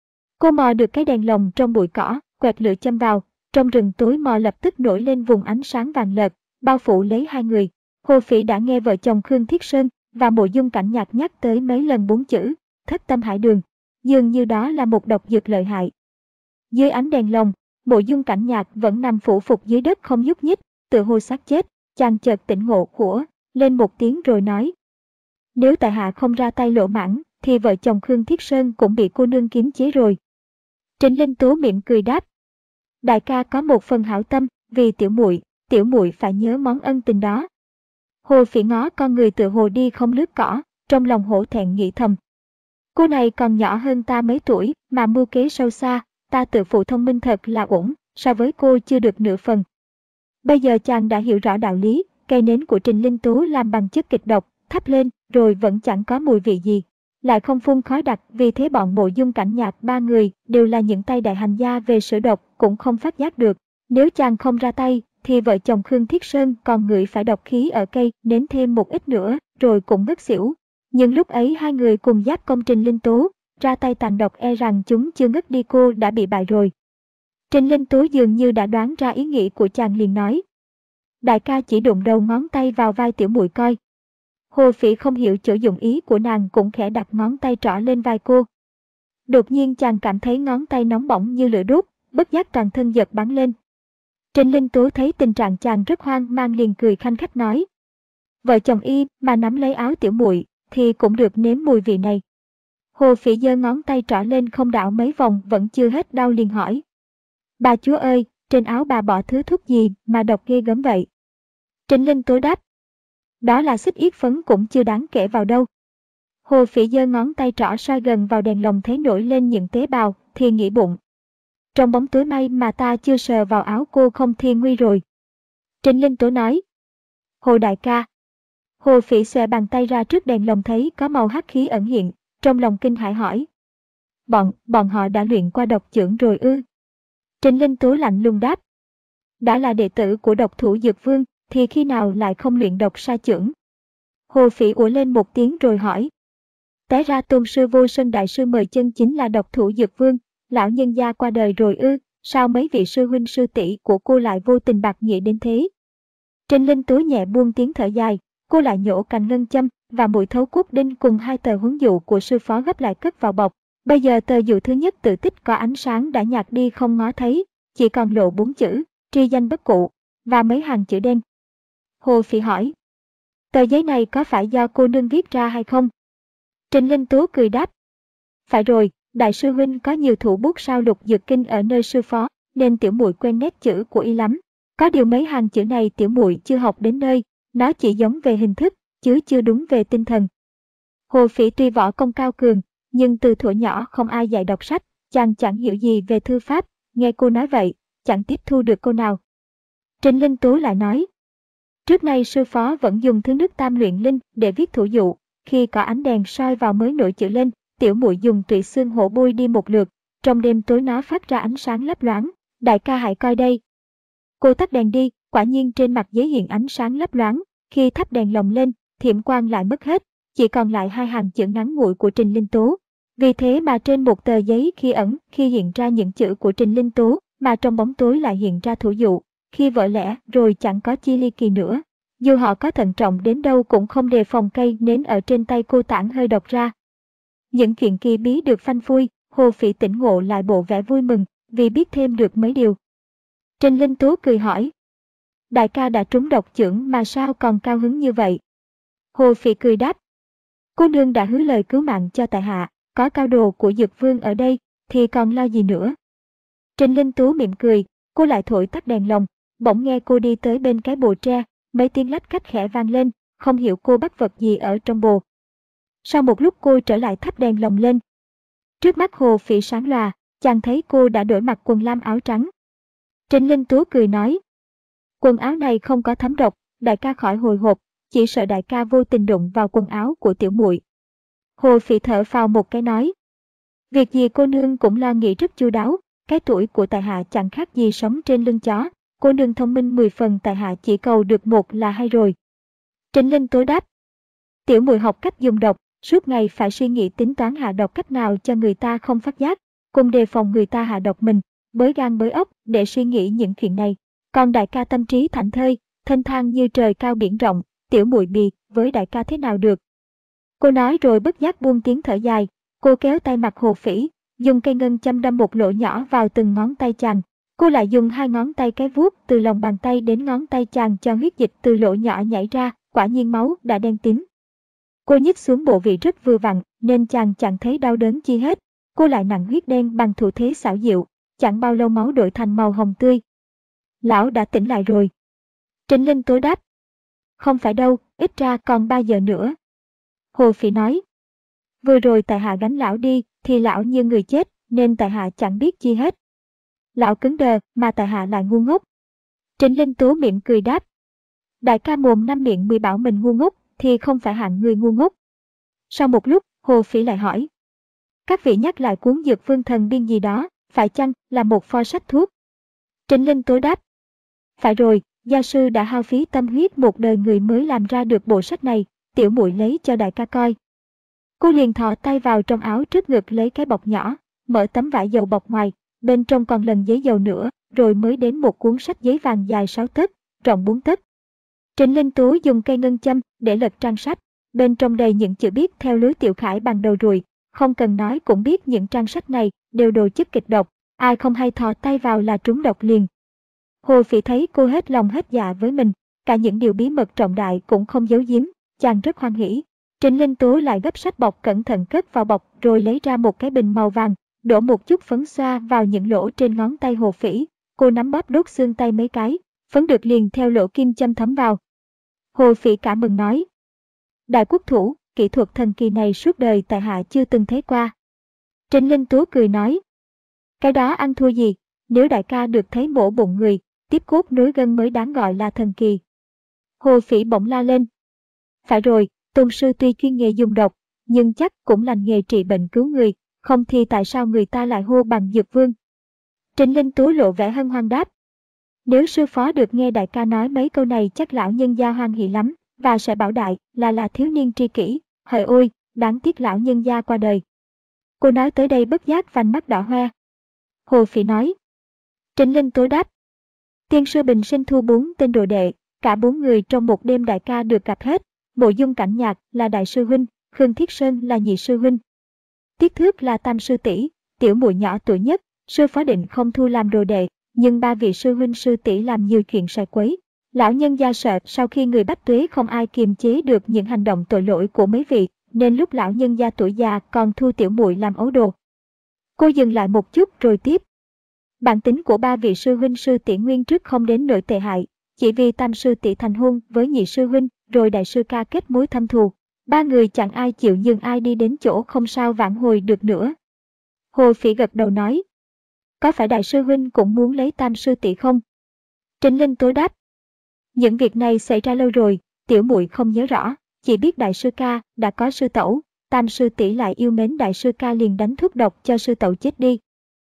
Cô mò được cái đèn lồng trong bụi cỏ, quẹt lửa châm vào, trong rừng tối mò lập tức nổi lên vùng ánh sáng vàng lợt, bao phủ lấy hai người. Hồ Phỉ đã nghe vợ chồng Khương Thiết Sơn và Mộ Dung Cảnh Nhạc nhắc tới mấy lần bốn chữ, thất tâm hải đường. dường như đó là một độc dược lợi hại. Dưới ánh đèn lồng, Mộ Dung Cảnh Nhạc vẫn nằm phủ phục dưới đất không nhúc nhích, tựa hồ xác chết. Chàng chợt tỉnh ngộ của lên một tiếng rồi nói: nếu tại hạ không ra tay lỗ mãng, thì vợ chồng Khương Thiết Sơn cũng bị cô nương kiềm chế rồi. Trịnh Linh Tố mỉm cười đáp: đại ca có một phần hảo tâm, vì tiểu muội, tiểu muội phải nhớ món ân tình đó. Hồ Phỉ ngó con người tựa hồ đi không lướt cỏ, trong lòng hổ thẹn nghĩ thầm: cô này còn nhỏ hơn ta mấy tuổi mà mưu kế sâu xa, ta tự phụ thông minh thật là ổn, so với cô chưa được nửa phần. Bây giờ chàng đã hiểu rõ đạo lý, cây nến của Trịnh Linh Tố làm bằng chất kịch độc, thắp lên rồi vẫn chẳng có mùi vị gì, lại không phun khói đặc, vì thế bọn Mộ Dung Cảnh Nhạc ba người đều là những tay đại hành gia về sử độc cũng không phát giác được. Nếu chàng không ra tay, thì vợ chồng Khương Thiết Sơn còn ngửi phải độc khí ở cây nến thêm một ít nữa, rồi cũng ngất xỉu. Nhưng lúc ấy hai người cùng giáp công Trịnh Linh Tố, ra tay tàn độc, e rằng chúng chưa ngất đi cô đã bị bại rồi. Trịnh Linh Tố dường như đã đoán ra ý nghĩ của chàng, liền nói: đại ca chỉ đụng đầu ngón tay vào vai tiểu muội coi. Hồ Phỉ không hiểu chỗ dụng ý của nàng, cũng khẽ đặt ngón tay trỏ lên vai cô. Đột nhiên chàng cảm thấy ngón tay nóng bỏng như lửa đốt, bất giác toàn thân giật bắn lên. Trịnh Linh Tố thấy tình trạng chàng rất hoang mang, liền cười khanh khách nói: vợ chồng y mà nắm lấy áo tiểu muội thì cũng được nếm mùi vị này. Hồ Phỉ giơ ngón tay trỏ lên không đảo mấy vòng vẫn chưa hết đau, liền hỏi: bà chúa ơi, trên áo bà bỏ thứ thuốc gì mà độc ghê gớm vậy? Trịnh Linh Tố đáp: đó là xích yết phấn, cũng chưa đáng kể vào đâu. Hồ Phỉ giơ ngón tay trỏ soi gần vào đèn lồng, thấy nổi lên những tế bào, thì nghĩ bụng: trong bóng tối may mà ta chưa sờ vào áo cô không thiên nguy rồi. Trịnh Linh Tố nói: Hồ đại ca. Hồ Phỉ xòe bàn tay ra trước đèn lồng, thấy có màu hắc khí ẩn hiện, trong lòng kinh hãi hỏi: bọn, bọn họ đã luyện qua độc chưởng rồi ư? Trịnh Linh Tố lạnh lùng đáp: đã là đệ tử của độc thủ Dược Vương, thì khi nào lại không luyện độc sa chưởng? Hồ Phỉ ủa lên một tiếng rồi hỏi: té ra tôn sư Vô Sơn đại sư mời chân chính là độc thủ Dược Vương, lão nhân gia qua đời rồi ư? Sao mấy vị sư huynh sư tỷ của cô lại vô tình bạc nghĩa đến thế? Trịnh Linh Tố nhẹ buông tiếng thở dài, cô lại nhổ cành ngân châm và mũi thấu cốt đinh cùng hai tờ huấn dụ của sư phó gấp lại cất vào bọc. Bây giờ tờ dụ thứ nhất tự tích có ánh sáng đã nhạt đi không ngó thấy, chỉ còn lộ bốn chữ: tri danh bất cụ, và mấy hàng chữ đen. Hồ Phỉ hỏi: tờ giấy này có phải do cô nương viết ra hay không? Trịnh Linh Tố cười đáp: phải rồi, đại sư huynh có nhiều thủ bút sao lục dược kinh ở nơi sư phó, nên tiểu muội quen nét chữ của y lắm. Có điều mấy hàng chữ này tiểu muội chưa học đến nơi, nó chỉ giống về hình thức, chứ chưa đúng về tinh thần. Hồ Phỉ tuy võ công cao cường, nhưng từ thuở nhỏ không ai dạy đọc sách, chàng chẳng hiểu gì về thư pháp, nghe cô nói vậy, chẳng tiếp thu được câu nào. Trịnh Linh Tố lại nói: trước nay sư phó vẫn dùng thứ nước tam luyện linh để viết thủ dụ, khi có ánh đèn soi vào mới nổi chữ lên, tiểu muội dùng tùy xương hổ bôi đi một lượt, trong đêm tối nó phát ra ánh sáng lấp loáng, đại ca hãy coi đây. Cô tắt đèn đi, quả nhiên trên mặt giấy hiện ánh sáng lấp loáng, khi thắp đèn lồng lên, thiểm quang lại mất hết, chỉ còn lại hai hàng chữ ngắn ngủi của Trịnh Linh Tố. Vì thế mà trên một tờ giấy khi ẩn, khi hiện ra những chữ của Trịnh Linh Tố, mà trong bóng tối lại hiện ra thủ dụ, khi vỡ lẽ rồi chẳng có chi ly kỳ nữa. Dù họ có thận trọng đến đâu cũng không đề phòng cây nến ở trên tay cô tản hơi độc ra. Những chuyện kỳ bí được phanh phui, Hồ Phỉ tỉnh ngộ lại bộ vẻ vui mừng, vì biết thêm được mấy điều. Trịnh Linh Tố cười hỏi: đại ca đã trúng độc chưởng mà sao còn cao hứng như vậy? Hồ Phỉ cười đáp: cô nương đã hứa lời cứu mạng cho tại hạ, có cao đồ của Dược Vương ở đây, thì còn lo gì nữa. Trịnh Linh Tố mỉm cười, cô lại thổi tắt đèn lồng, bỗng nghe cô đi tới bên cái bồ tre, mấy tiếng lách cách khẽ vang lên, không hiểu cô bắt vật gì ở trong bồ. Sau một lúc cô trở lại thắp đèn lồng lên. Trước mắt Hồ Phỉ sáng lòa, chàng thấy cô đã đổi mặc quần lam áo trắng. Trịnh Linh Tố cười nói: quần áo này không có thấm độc, đại ca khỏi hồi hộp, chỉ sợ đại ca vô tình đụng vào quần áo của tiểu muội. Hồ Phỉ thở phào một cái nói: việc gì cô nương cũng lo nghĩ rất chu đáo, cái tuổi của tại hạ chẳng khác gì sống trên lưng chó, cô nương thông minh mười phần, tại hạ chỉ cầu được một là hay rồi. Trịnh Linh Tố đáp: tiểu muội học cách dùng độc, suốt ngày phải suy nghĩ tính toán hạ độc cách nào cho người ta không phát giác, cùng đề phòng người ta hạ độc mình, bới gan bới óc để suy nghĩ những chuyện này. Còn đại ca tâm trí thảnh thơi, thênh thang như trời cao biển rộng, tiểu muội bì với đại ca thế nào được. Cô nói rồi bất giác buông tiếng thở dài, Cô kéo tay mặt Hồ Phỉ, dùng cây ngân châm đâm một lỗ nhỏ vào từng ngón tay chàng. Cô lại dùng hai ngón tay cái vuốt từ lòng bàn tay đến ngón tay chàng cho huyết dịch từ lỗ nhỏ nhảy ra, quả nhiên máu đã đen tím. Cô nhích xuống bộ vị rất vừa vặn nên chàng chẳng thấy đau đớn chi hết. Cô lại nặn huyết đen bằng thủ thế xảo diệu, chẳng bao lâu máu đổi thành màu hồng tươi. Lão đã tỉnh lại rồi. Trịnh Linh Tố đáp. Không phải đâu, ít ra còn ba giờ nữa. Hồ Phỉ nói. Vừa rồi tại hạ gánh lão đi, thì lão như người chết, nên tại hạ chẳng biết chi hết. Lão cứng đờ, mà tại hạ lại ngu ngốc. Trịnh Linh Tố miệng cười đáp. Đại ca mồm năm miệng mười bảo mình ngu ngốc, thì không phải hạng người ngu ngốc. Sau một lúc, Hồ Phỉ lại hỏi. Các vị nhắc lại cuốn Dược Vương Thần Biên gì đó, phải chăng là một pho sách thuốc? Trịnh Linh Tố đáp. Phải rồi, gia sư đã hao phí tâm huyết một đời người mới làm ra được bộ sách này, tiểu muội lấy cho đại ca coi. Cô liền thò tay vào trong áo trước ngực lấy cái bọc nhỏ, mở tấm vải dầu bọc ngoài, bên trong còn lần giấy dầu nữa, rồi mới đến một cuốn sách giấy vàng dài sáu tấc, rộng bốn tấc. Trịnh Linh Tố dùng cây ngân châm để lật trang sách, bên trong đầy những chữ viết theo lối Tiểu Khải bằng đầu ruồi, không cần nói cũng biết những trang sách này đều đồ chất kịch độc, ai không hay thò tay vào là trúng độc liền. Hồ Phỉ thấy cô hết lòng hết dạ với mình, cả những điều bí mật trọng đại cũng không giấu giếm, chàng rất hoan hỉ. Trịnh Linh Tố lại gấp sách bọc cẩn thận cất vào bọc rồi lấy ra một cái bình màu vàng, đổ một chút phấn xoa vào những lỗ trên ngón tay Hồ Phỉ, cô nắm bóp đốt xương tay mấy cái, phấn được liền theo lỗ kim châm thấm vào. Hồ Phỉ cảm mừng nói. Đại quốc thủ, kỹ thuật thần kỳ này suốt đời tại hạ chưa từng thấy qua. Trịnh Linh Tố cười nói. Cái đó ăn thua gì, nếu đại ca được thấy mổ bụng người, tiếp cốt nối gân mới đáng gọi là thần kỳ. Hồ Phỉ bỗng la lên. Phải rồi, tôn sư tuy chuyên nghề dùng độc, nhưng chắc cũng lành nghề trị bệnh cứu người, không thì tại sao người ta lại hô bằng Dược Vương? Trịnh Linh Tố lộ vẻ hân hoan đáp. Nếu sư phó được nghe đại ca nói mấy câu này chắc lão nhân gia hoan hỉ lắm, và sẽ bảo đại là là thiếu niên tri kỷ, hỡi ôi, đáng tiếc lão nhân gia qua đời. Cô nói tới đây bất giác vành mắt đỏ hoe. Hồ Phỉ nói. Trịnh Linh Tố đáp. Tiên sư bình sinh thu bốn tên đồ đệ, cả bốn người trong một đêm đại ca được gặp hết. Mộ Dung Cảnh Nhạc là đại sư huynh, Khương Thiết Sơn là nhị sư huynh, Tiết Thước là tam sư tỷ, tiểu muội nhỏ tuổi nhất, sư phó định không thu làm đồ đệ, nhưng ba vị sư huynh sư tỷ làm nhiều chuyện sai quấy. Lão nhân gia sợ sau khi người Bách Tuế không ai kiềm chế được những hành động tội lỗi của mấy vị, nên lúc lão nhân gia tuổi già còn thu tiểu muội làm ấu đồ. Cô dừng lại một chút rồi tiếp. Bản tính của ba vị sư huynh sư tỷ nguyên trước không đến nỗi tệ hại, chỉ vì tam sư tỷ thành hôn với nhị sư huynh, rồi đại sư ca kết mối thâm thù. Ba người chẳng ai chịu nhường ai đi đến chỗ không sao vãn hồi được nữa. Hồ Phỉ gật đầu nói. Có phải đại sư huynh cũng muốn lấy tam sư tỷ không? Trịnh Linh Tố đáp. Những việc này xảy ra lâu rồi, tiểu muội không nhớ rõ, chỉ biết đại sư ca đã có sư tẩu, tam sư tỷ lại yêu mến đại sư ca liền đánh thuốc độc cho sư tẩu chết đi.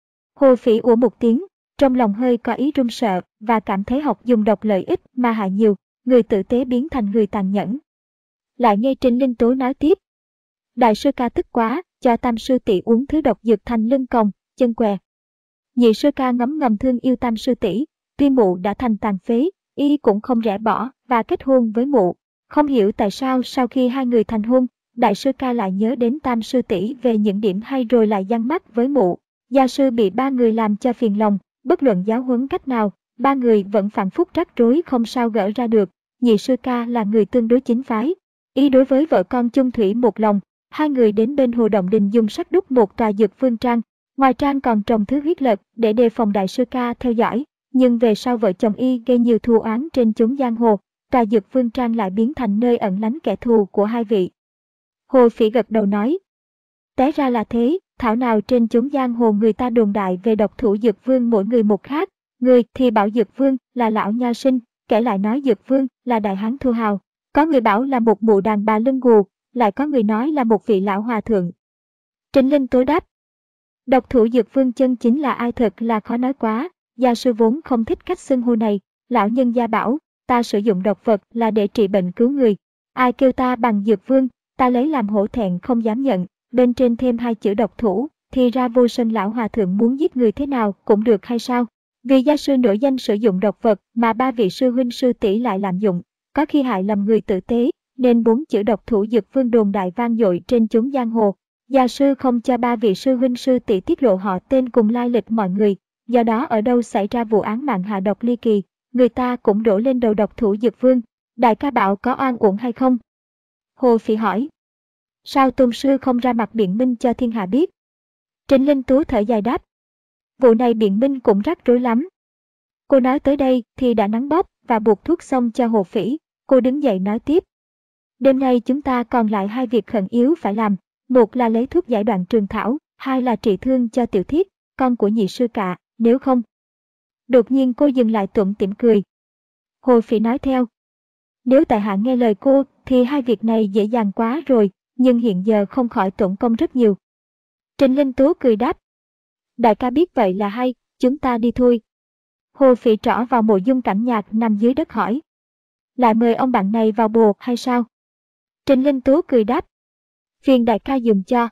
Hồ Phỉ ủa một tiếng, trong lòng hơi có ý run sợ và cảm thấy học dùng độc lợi ích mà hại nhiều, người tử tế biến thành người tàn nhẫn. Lại nghe Trịnh Linh Tố nói tiếp. Đại sư ca tức quá, cho tam sư tỷ uống thứ độc dược thành lưng còng, chân què. Nhị sư ca ngấm ngầm thương yêu tam sư tỷ, tuy mụ đã thành tàn phế, y cũng không rẽ bỏ và kết hôn với mụ. Không hiểu tại sao sau khi hai người thành hôn, đại sư ca lại nhớ đến tam sư tỷ về những điểm hay rồi lại giăng mắt với mụ. Gia sư bị ba người làm cho phiền lòng, bất luận giáo huấn cách nào, ba người vẫn phản phúc rắc rối không sao gỡ ra được. Nhị sư ca là người tương đối chính phái. Y đối với vợ con chung thủy một lòng, hai người đến bên hồ Động Đình dùng sắt đúc một tòa Dược Vương Trang. Ngoài trang còn trồng thứ huyết lật để đề phòng đại sư ca theo dõi, nhưng về sau vợ chồng y gây nhiều thù oán trên chốn giang hồ, tòa Dược Vương Trang lại biến thành nơi ẩn lánh kẻ thù của hai vị. Hồ Phỉ gật đầu nói. Té ra là thế, thảo nào trên chốn giang hồ người ta đồn đại về độc thủ Dược Vương mỗi người một khác, người thì bảo Dược Vương là lão nha sinh, kẻ lại nói Dược Vương là đại hán thô hào. Có người bảo là một mụ đàn bà lưng gù, lại có người nói là một vị lão hòa thượng. Trịnh Linh Tố đáp. Độc thủ Dược Vương chân chính là ai thật là khó nói quá, gia sư vốn không thích cách xưng hô này, lão nhân gia bảo, ta sử dụng độc vật là để trị bệnh cứu người. Ai kêu ta bằng Dược Vương, ta lấy làm hổ thẹn không dám nhận, bên trên thêm hai chữ độc thủ, thì ra vô sân lão hòa thượng muốn giết người thế nào cũng được hay sao? Vì gia sư nổi danh sử dụng độc vật mà ba vị sư huynh sư tỷ lại lạm dụng, có khi hại lầm người tử tế, nên bốn chữ độc thủ Dược Vương đồn đại vang dội trên chốn giang hồ. Gia sư không cho ba vị sư huynh sư tỷ tiết lộ họ tên cùng lai lịch mọi người, do đó ở đâu xảy ra vụ án mạng hạ độc ly kỳ, người ta cũng đổ lên đầu độc thủ Dực Vương. Đại ca bảo có oan uổng hay không? Hồ Phỉ hỏi. Sao tôn sư không ra mặt biện minh cho thiên hạ biết? Trịnh Linh Tú thở dài đáp. Vụ này biện minh cũng rắc rối lắm. Cô nói tới đây thì đã nắng bóp và buộc thuốc xong cho Hồ Phỉ. Cô đứng dậy nói tiếp. Đêm nay chúng ta còn lại hai việc khẩn yếu phải làm. Một là lấy thuốc giải đoạn trường thảo, hai là trị thương cho Tiểu Thiết, con của nhị sư cả, nếu không. Đột nhiên cô dừng lại tủm tỉm cười. Hồ Phỉ nói theo. Nếu tại hạ nghe lời cô thì hai việc này dễ dàng quá rồi, nhưng hiện giờ không khỏi tổn công rất nhiều. Trịnh Linh Tú cười đáp. Đại ca biết vậy là hay, chúng ta đi thôi. Hồ Phỉ trỏ vào mộ dung cảnh nhạc nằm dưới đất hỏi. Lại mời ông bạn này vào bồ hay sao? Trịnh Linh Tú cười đáp. Phiền đại ca dùm cho.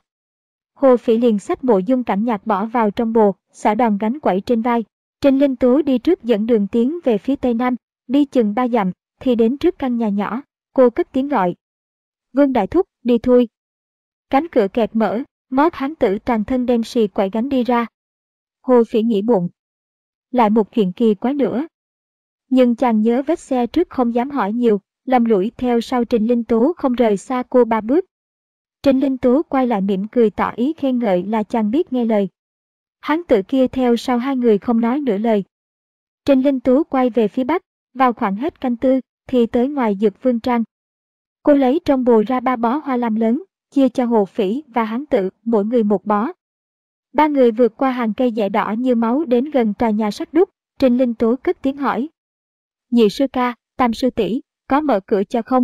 Hồ Phỉ liền xách mộ dung cảnh nhạc bỏ vào trong bồ, xả đòn gánh quẩy trên vai. Trịnh Linh Tú đi trước dẫn đường tiến về phía tây nam, đi chừng ba dặm, thì đến trước căn nhà nhỏ. Cô cất tiếng gọi. Vương đại thúc, đi thôi. Cánh cửa kẹt mở, mót hán tử toàn thân đen xì quậy gánh đi ra. Hồ Phỉ nghĩ bụng. Lại một chuyện kỳ quái nữa. Nhưng chàng nhớ vết xe trước không dám hỏi nhiều, lầm lũi theo sau Trịnh Linh Tú không rời xa cô ba bước. Trịnh Linh Tú quay lại mỉm cười tỏ ý khen ngợi là chàng biết nghe lời. Hán tử kia theo sau hai người không nói nửa lời. Trịnh Linh Tú quay về phía bắc, vào khoảng hết canh tư, thì tới ngoài Dực Vương Trang. Cô lấy trong bồ ra ba bó hoa lam lớn, chia cho Hồ Phỉ và hán tử, mỗi người một bó. Ba người vượt qua hàng cây dẻ đỏ như máu đến gần tòa nhà sắt đúc. Trịnh Linh Tú cất tiếng hỏi. Nhị sư ca, tam sư tỷ, có mở cửa cho không?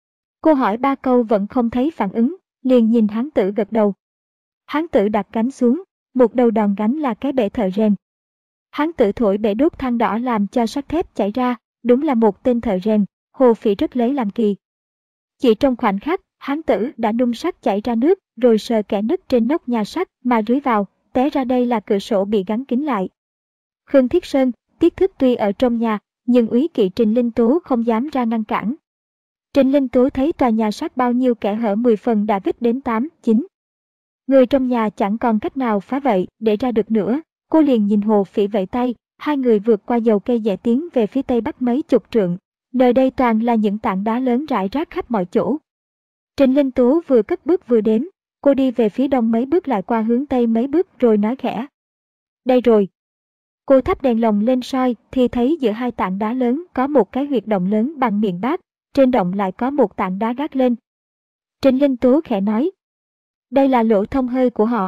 Cô hỏi ba câu vẫn không thấy phản ứng, liền nhìn hán tử gật đầu. Hán tử đặt gánh xuống, một đầu đòn gánh là cái bể thợ rèn. Hán tử thổi bể đốt than đỏ làm cho sắt thép chảy ra, đúng là một tên thợ rèn. Hồ Phỉ rất lấy làm kỳ. Chỉ trong khoảnh khắc, hán tử đã nung sắt chảy ra nước, rồi sờ kẽ nứt trên nóc nhà sắt mà rưới vào, té ra đây là cửa sổ bị gắn kín lại. Khương Thiết Sơn, Tiết Thức tuy ở trong nhà, nhưng úy kỵ Trịnh Linh Tú không dám ra ngăn cản. Trịnh Linh Tú thấy tòa nhà sắt bao nhiêu kẽ hở mười phần đã vít đến tám, chín. Người trong nhà chẳng còn cách nào phá vậy để ra được nữa. Cô liền nhìn Hồ Phỉ vẫy tay, hai người vượt qua dầu cây dẻ tiến về phía tây bắc mấy chục trượng. Nơi đây toàn là những tảng đá lớn rải rác khắp mọi chỗ. Trịnh Linh Tú vừa cất bước vừa đếm, cô đi về phía đông mấy bước lại qua hướng tây mấy bước rồi nói khẽ. Đây rồi. Cô thắp đèn lồng lên soi thì thấy giữa hai tảng đá lớn có một cái huyệt động lớn bằng miệng bát, trên động lại có một tảng đá gác lên. Trịnh Linh Tú khẽ nói. Đây là lỗ thông hơi của họ.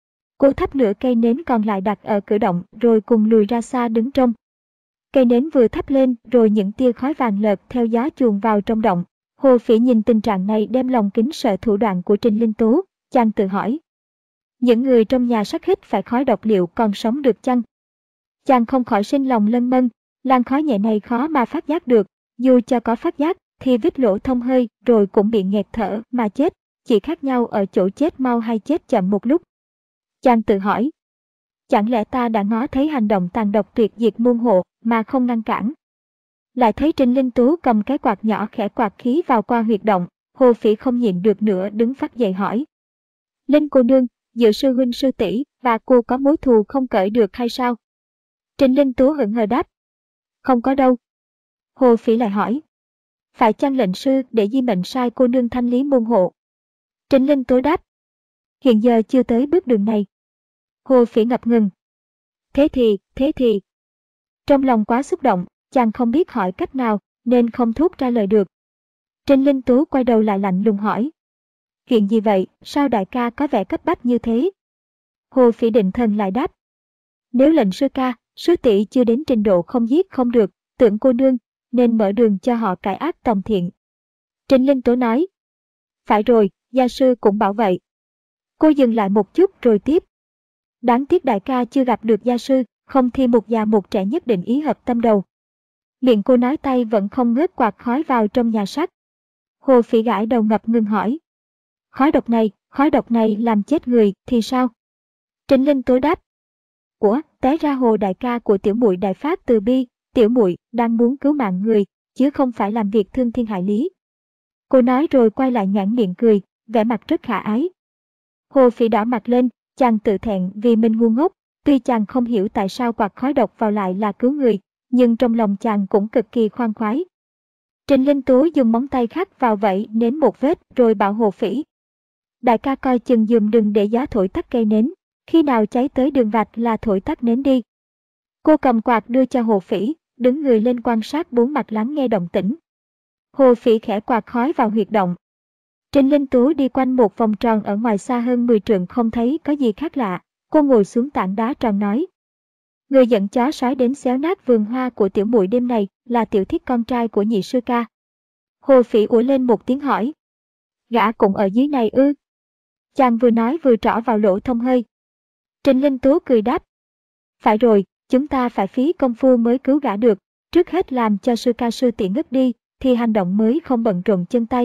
Cô thắp nửa cây nến còn lại đặt ở cửa động rồi cùng lùi ra xa đứng trông. Cây nến vừa thắp lên rồi những tia khói vàng lợt theo gió chuồn vào trong động. Hồ Phỉ nhìn tình trạng này đem lòng kính sợ thủ đoạn của Trịnh Linh Tú, chàng tự hỏi. Những người trong nhà sắt hít phải khói độc liệu còn sống được chăng? Chàng không khỏi sinh lòng lân mân, làn khói nhẹ này khó mà phát giác được, dù cho có phát giác thì vít lỗ thông hơi rồi cũng bị nghẹt thở mà chết, chỉ khác nhau ở chỗ chết mau hay chết chậm một lúc. Chàng tự hỏi. Chẳng lẽ ta đã ngó thấy hành động tàn độc tuyệt diệt muôn hộ mà không ngăn cản? Lại thấy Trịnh Linh Tú cầm cái quạt nhỏ khẽ quạt khí vào qua huyệt động, Hồ Phỉ không nhịn được nữa đứng phát dậy hỏi. Linh cô nương, giữa sư huynh sư tỷ và cô có mối thù không cởi được hay sao? Trịnh Linh Tú hững hờ đáp. Không có đâu. Hồ Phỉ lại hỏi. Phải chăng lệnh sư để di mệnh sai cô nương thanh lý môn hộ? Trịnh Linh Tú đáp. Hiện giờ chưa tới bước đường này. Hồ Phỉ ngập ngừng. Thế thì, thế thì. Trong lòng quá xúc động, chàng không biết hỏi cách nào, nên không thốt ra lời được. Trịnh Linh Tú quay đầu lại lạnh lùng hỏi. Chuyện gì vậy, sao đại ca có vẻ cấp bách như thế? Hồ Phỉ định thần lại đáp. Nếu lệnh sư ca, sư tỷ chưa đến trình độ không giết không được, tưởng cô nương, nên mở đường cho họ cải ác tòng thiện. Trịnh Linh Tú nói. Phải rồi, gia sư cũng bảo vậy. Cô dừng lại một chút rồi tiếp. Đáng tiếc đại ca chưa gặp được gia sư, không thì một già một trẻ nhất định ý hợp tâm đầu. Miệng cô nói tay vẫn không ngớt quạt khói vào trong nhà sắt. Hồ Phỉ gãi đầu ngập ngừng hỏi. Khói độc này, khói độc này làm chết người thì sao? Trịnh Linh Tú đáp. Ủa, té ra Hồ đại ca của tiểu muội đại phát từ bi, tiểu muội đang muốn cứu mạng người, chứ không phải làm việc thương thiên hại lý. Cô nói rồi quay lại nhoẻn miệng cười, vẻ mặt rất khả ái. Hồ Phỉ đỏ mặt lên, chàng tự thẹn vì mình ngu ngốc. Tuy chàng không hiểu tại sao quạt khói độc vào lại là cứu người, nhưng trong lòng chàng cũng cực kỳ khoan khoái. Trình Linh Tú dùng móng tay khắc vào vẫy nến một vết rồi bảo Hồ Phỉ: đại ca coi chừng giùm đừng để gió thổi tắt cây nến, khi nào cháy tới đường vạch là thổi tắt nến đi. Cô cầm quạt đưa cho Hồ Phỉ, đứng người lên quan sát bốn mặt lắng nghe động tĩnh. Hồ Phỉ khẽ quạt khói vào huyệt động. Trình Linh Tú đi quanh một vòng tròn ở ngoài xa hơn mười trượng không thấy có gì khác lạ. Cô ngồi xuống tảng đá tròn nói: người dẫn chó sói đến xéo nát vườn hoa của tiểu muội đêm này là Tiểu Thiết con trai của nhị sư ca. Hồ Phỉ ủa lên một tiếng hỏi: gã cũng ở dưới này ư? Chàng vừa nói vừa trỏ vào lỗ thông hơi. Trình Linh Tú cười đáp: phải rồi, chúng ta phải phí công phu mới cứu gã được, trước hết làm cho sư ca sư tỷ ngất đi, thì hành động mới không bận rộn chân tay.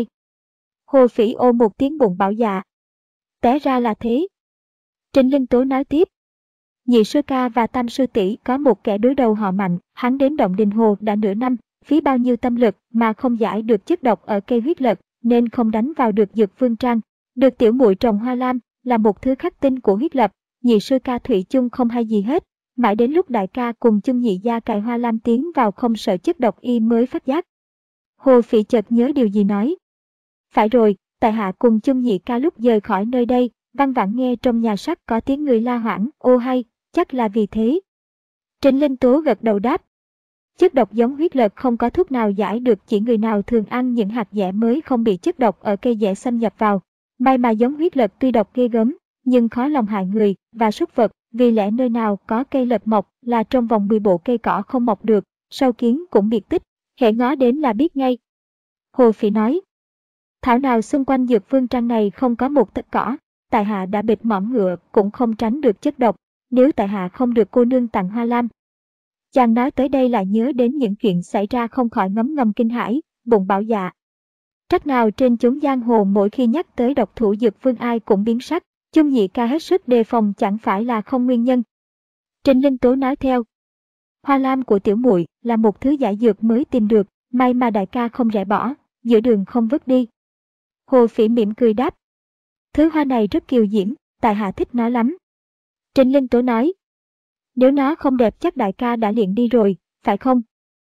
Hồ Phỉ ô một tiếng bụng bảo dạ. Té ra là thế. Trình Linh Tú nói tiếp: nhị sư ca và tam sư tỷ có một kẻ đối đầu họ Mạnh, hắn đến động Đình Hồ đã nửa năm, phí bao nhiêu tâm lực mà không giải được chất độc ở cây huyết lật, nên không đánh vào được Dược Vương Trang. Được tiểu muội trồng hoa lam là một thứ khắc tinh của huyết lập, nhị sư ca thủy chung không hay gì hết. Mãi đến lúc đại ca cùng chung nhị gia cài hoa lam tiến vào không sợ chất độc y mới phát giác. Hồ Phỉ chợt nhớ điều gì nói: phải rồi, tại hạ cùng chung nhị ca lúc rời khỏi nơi đây, văng vẳng nghe trong nhà sách có tiếng người la hoảng, ô hay, chắc là vì thế. Trình Linh Tú gật đầu đáp: chất độc giống huyết lật không có thuốc nào giải được, chỉ người nào thường ăn những hạt dẻ mới không bị chất độc ở cây dẻ xâm nhập vào. May mà giống huyết lật tuy độc ghê gớm, nhưng khó lòng hại người và súc vật, vì lẽ nơi nào có cây lật mọc là trong vòng mười bộ cây cỏ không mọc được, sâu kiến cũng biệt tích, hễ ngó đến là biết ngay. Hồ Phỉ nói: thảo nào xung quanh Dược Vương Trang này không có một tấc cỏ, tại hạ đã bịt mõm ngựa cũng không tránh được chất độc, nếu tại hạ không được cô nương tặng hoa lam. Chàng nói tới đây lại nhớ đến những chuyện xảy ra không khỏi ngấm ngầm kinh hãi, bụng bảo dạ. Trách nào trên chốn giang hồ mỗi khi nhắc tới độc thủ Dược Vương ai cũng biến sắc, chung nhị ca hết sức đề phòng chẳng phải là không nguyên nhân. Trình Linh Tú nói theo: hoa lam của tiểu muội là một thứ giải dược mới tìm được, may mà đại ca không rẽ bỏ, giữa đường không vứt đi. Hồ Phỉ mỉm cười đáp: thứ hoa này rất kiều diễm, tại hạ thích nó lắm. Trình Linh Tú nói: nếu nó không đẹp chắc đại ca đã luyện đi rồi, phải không?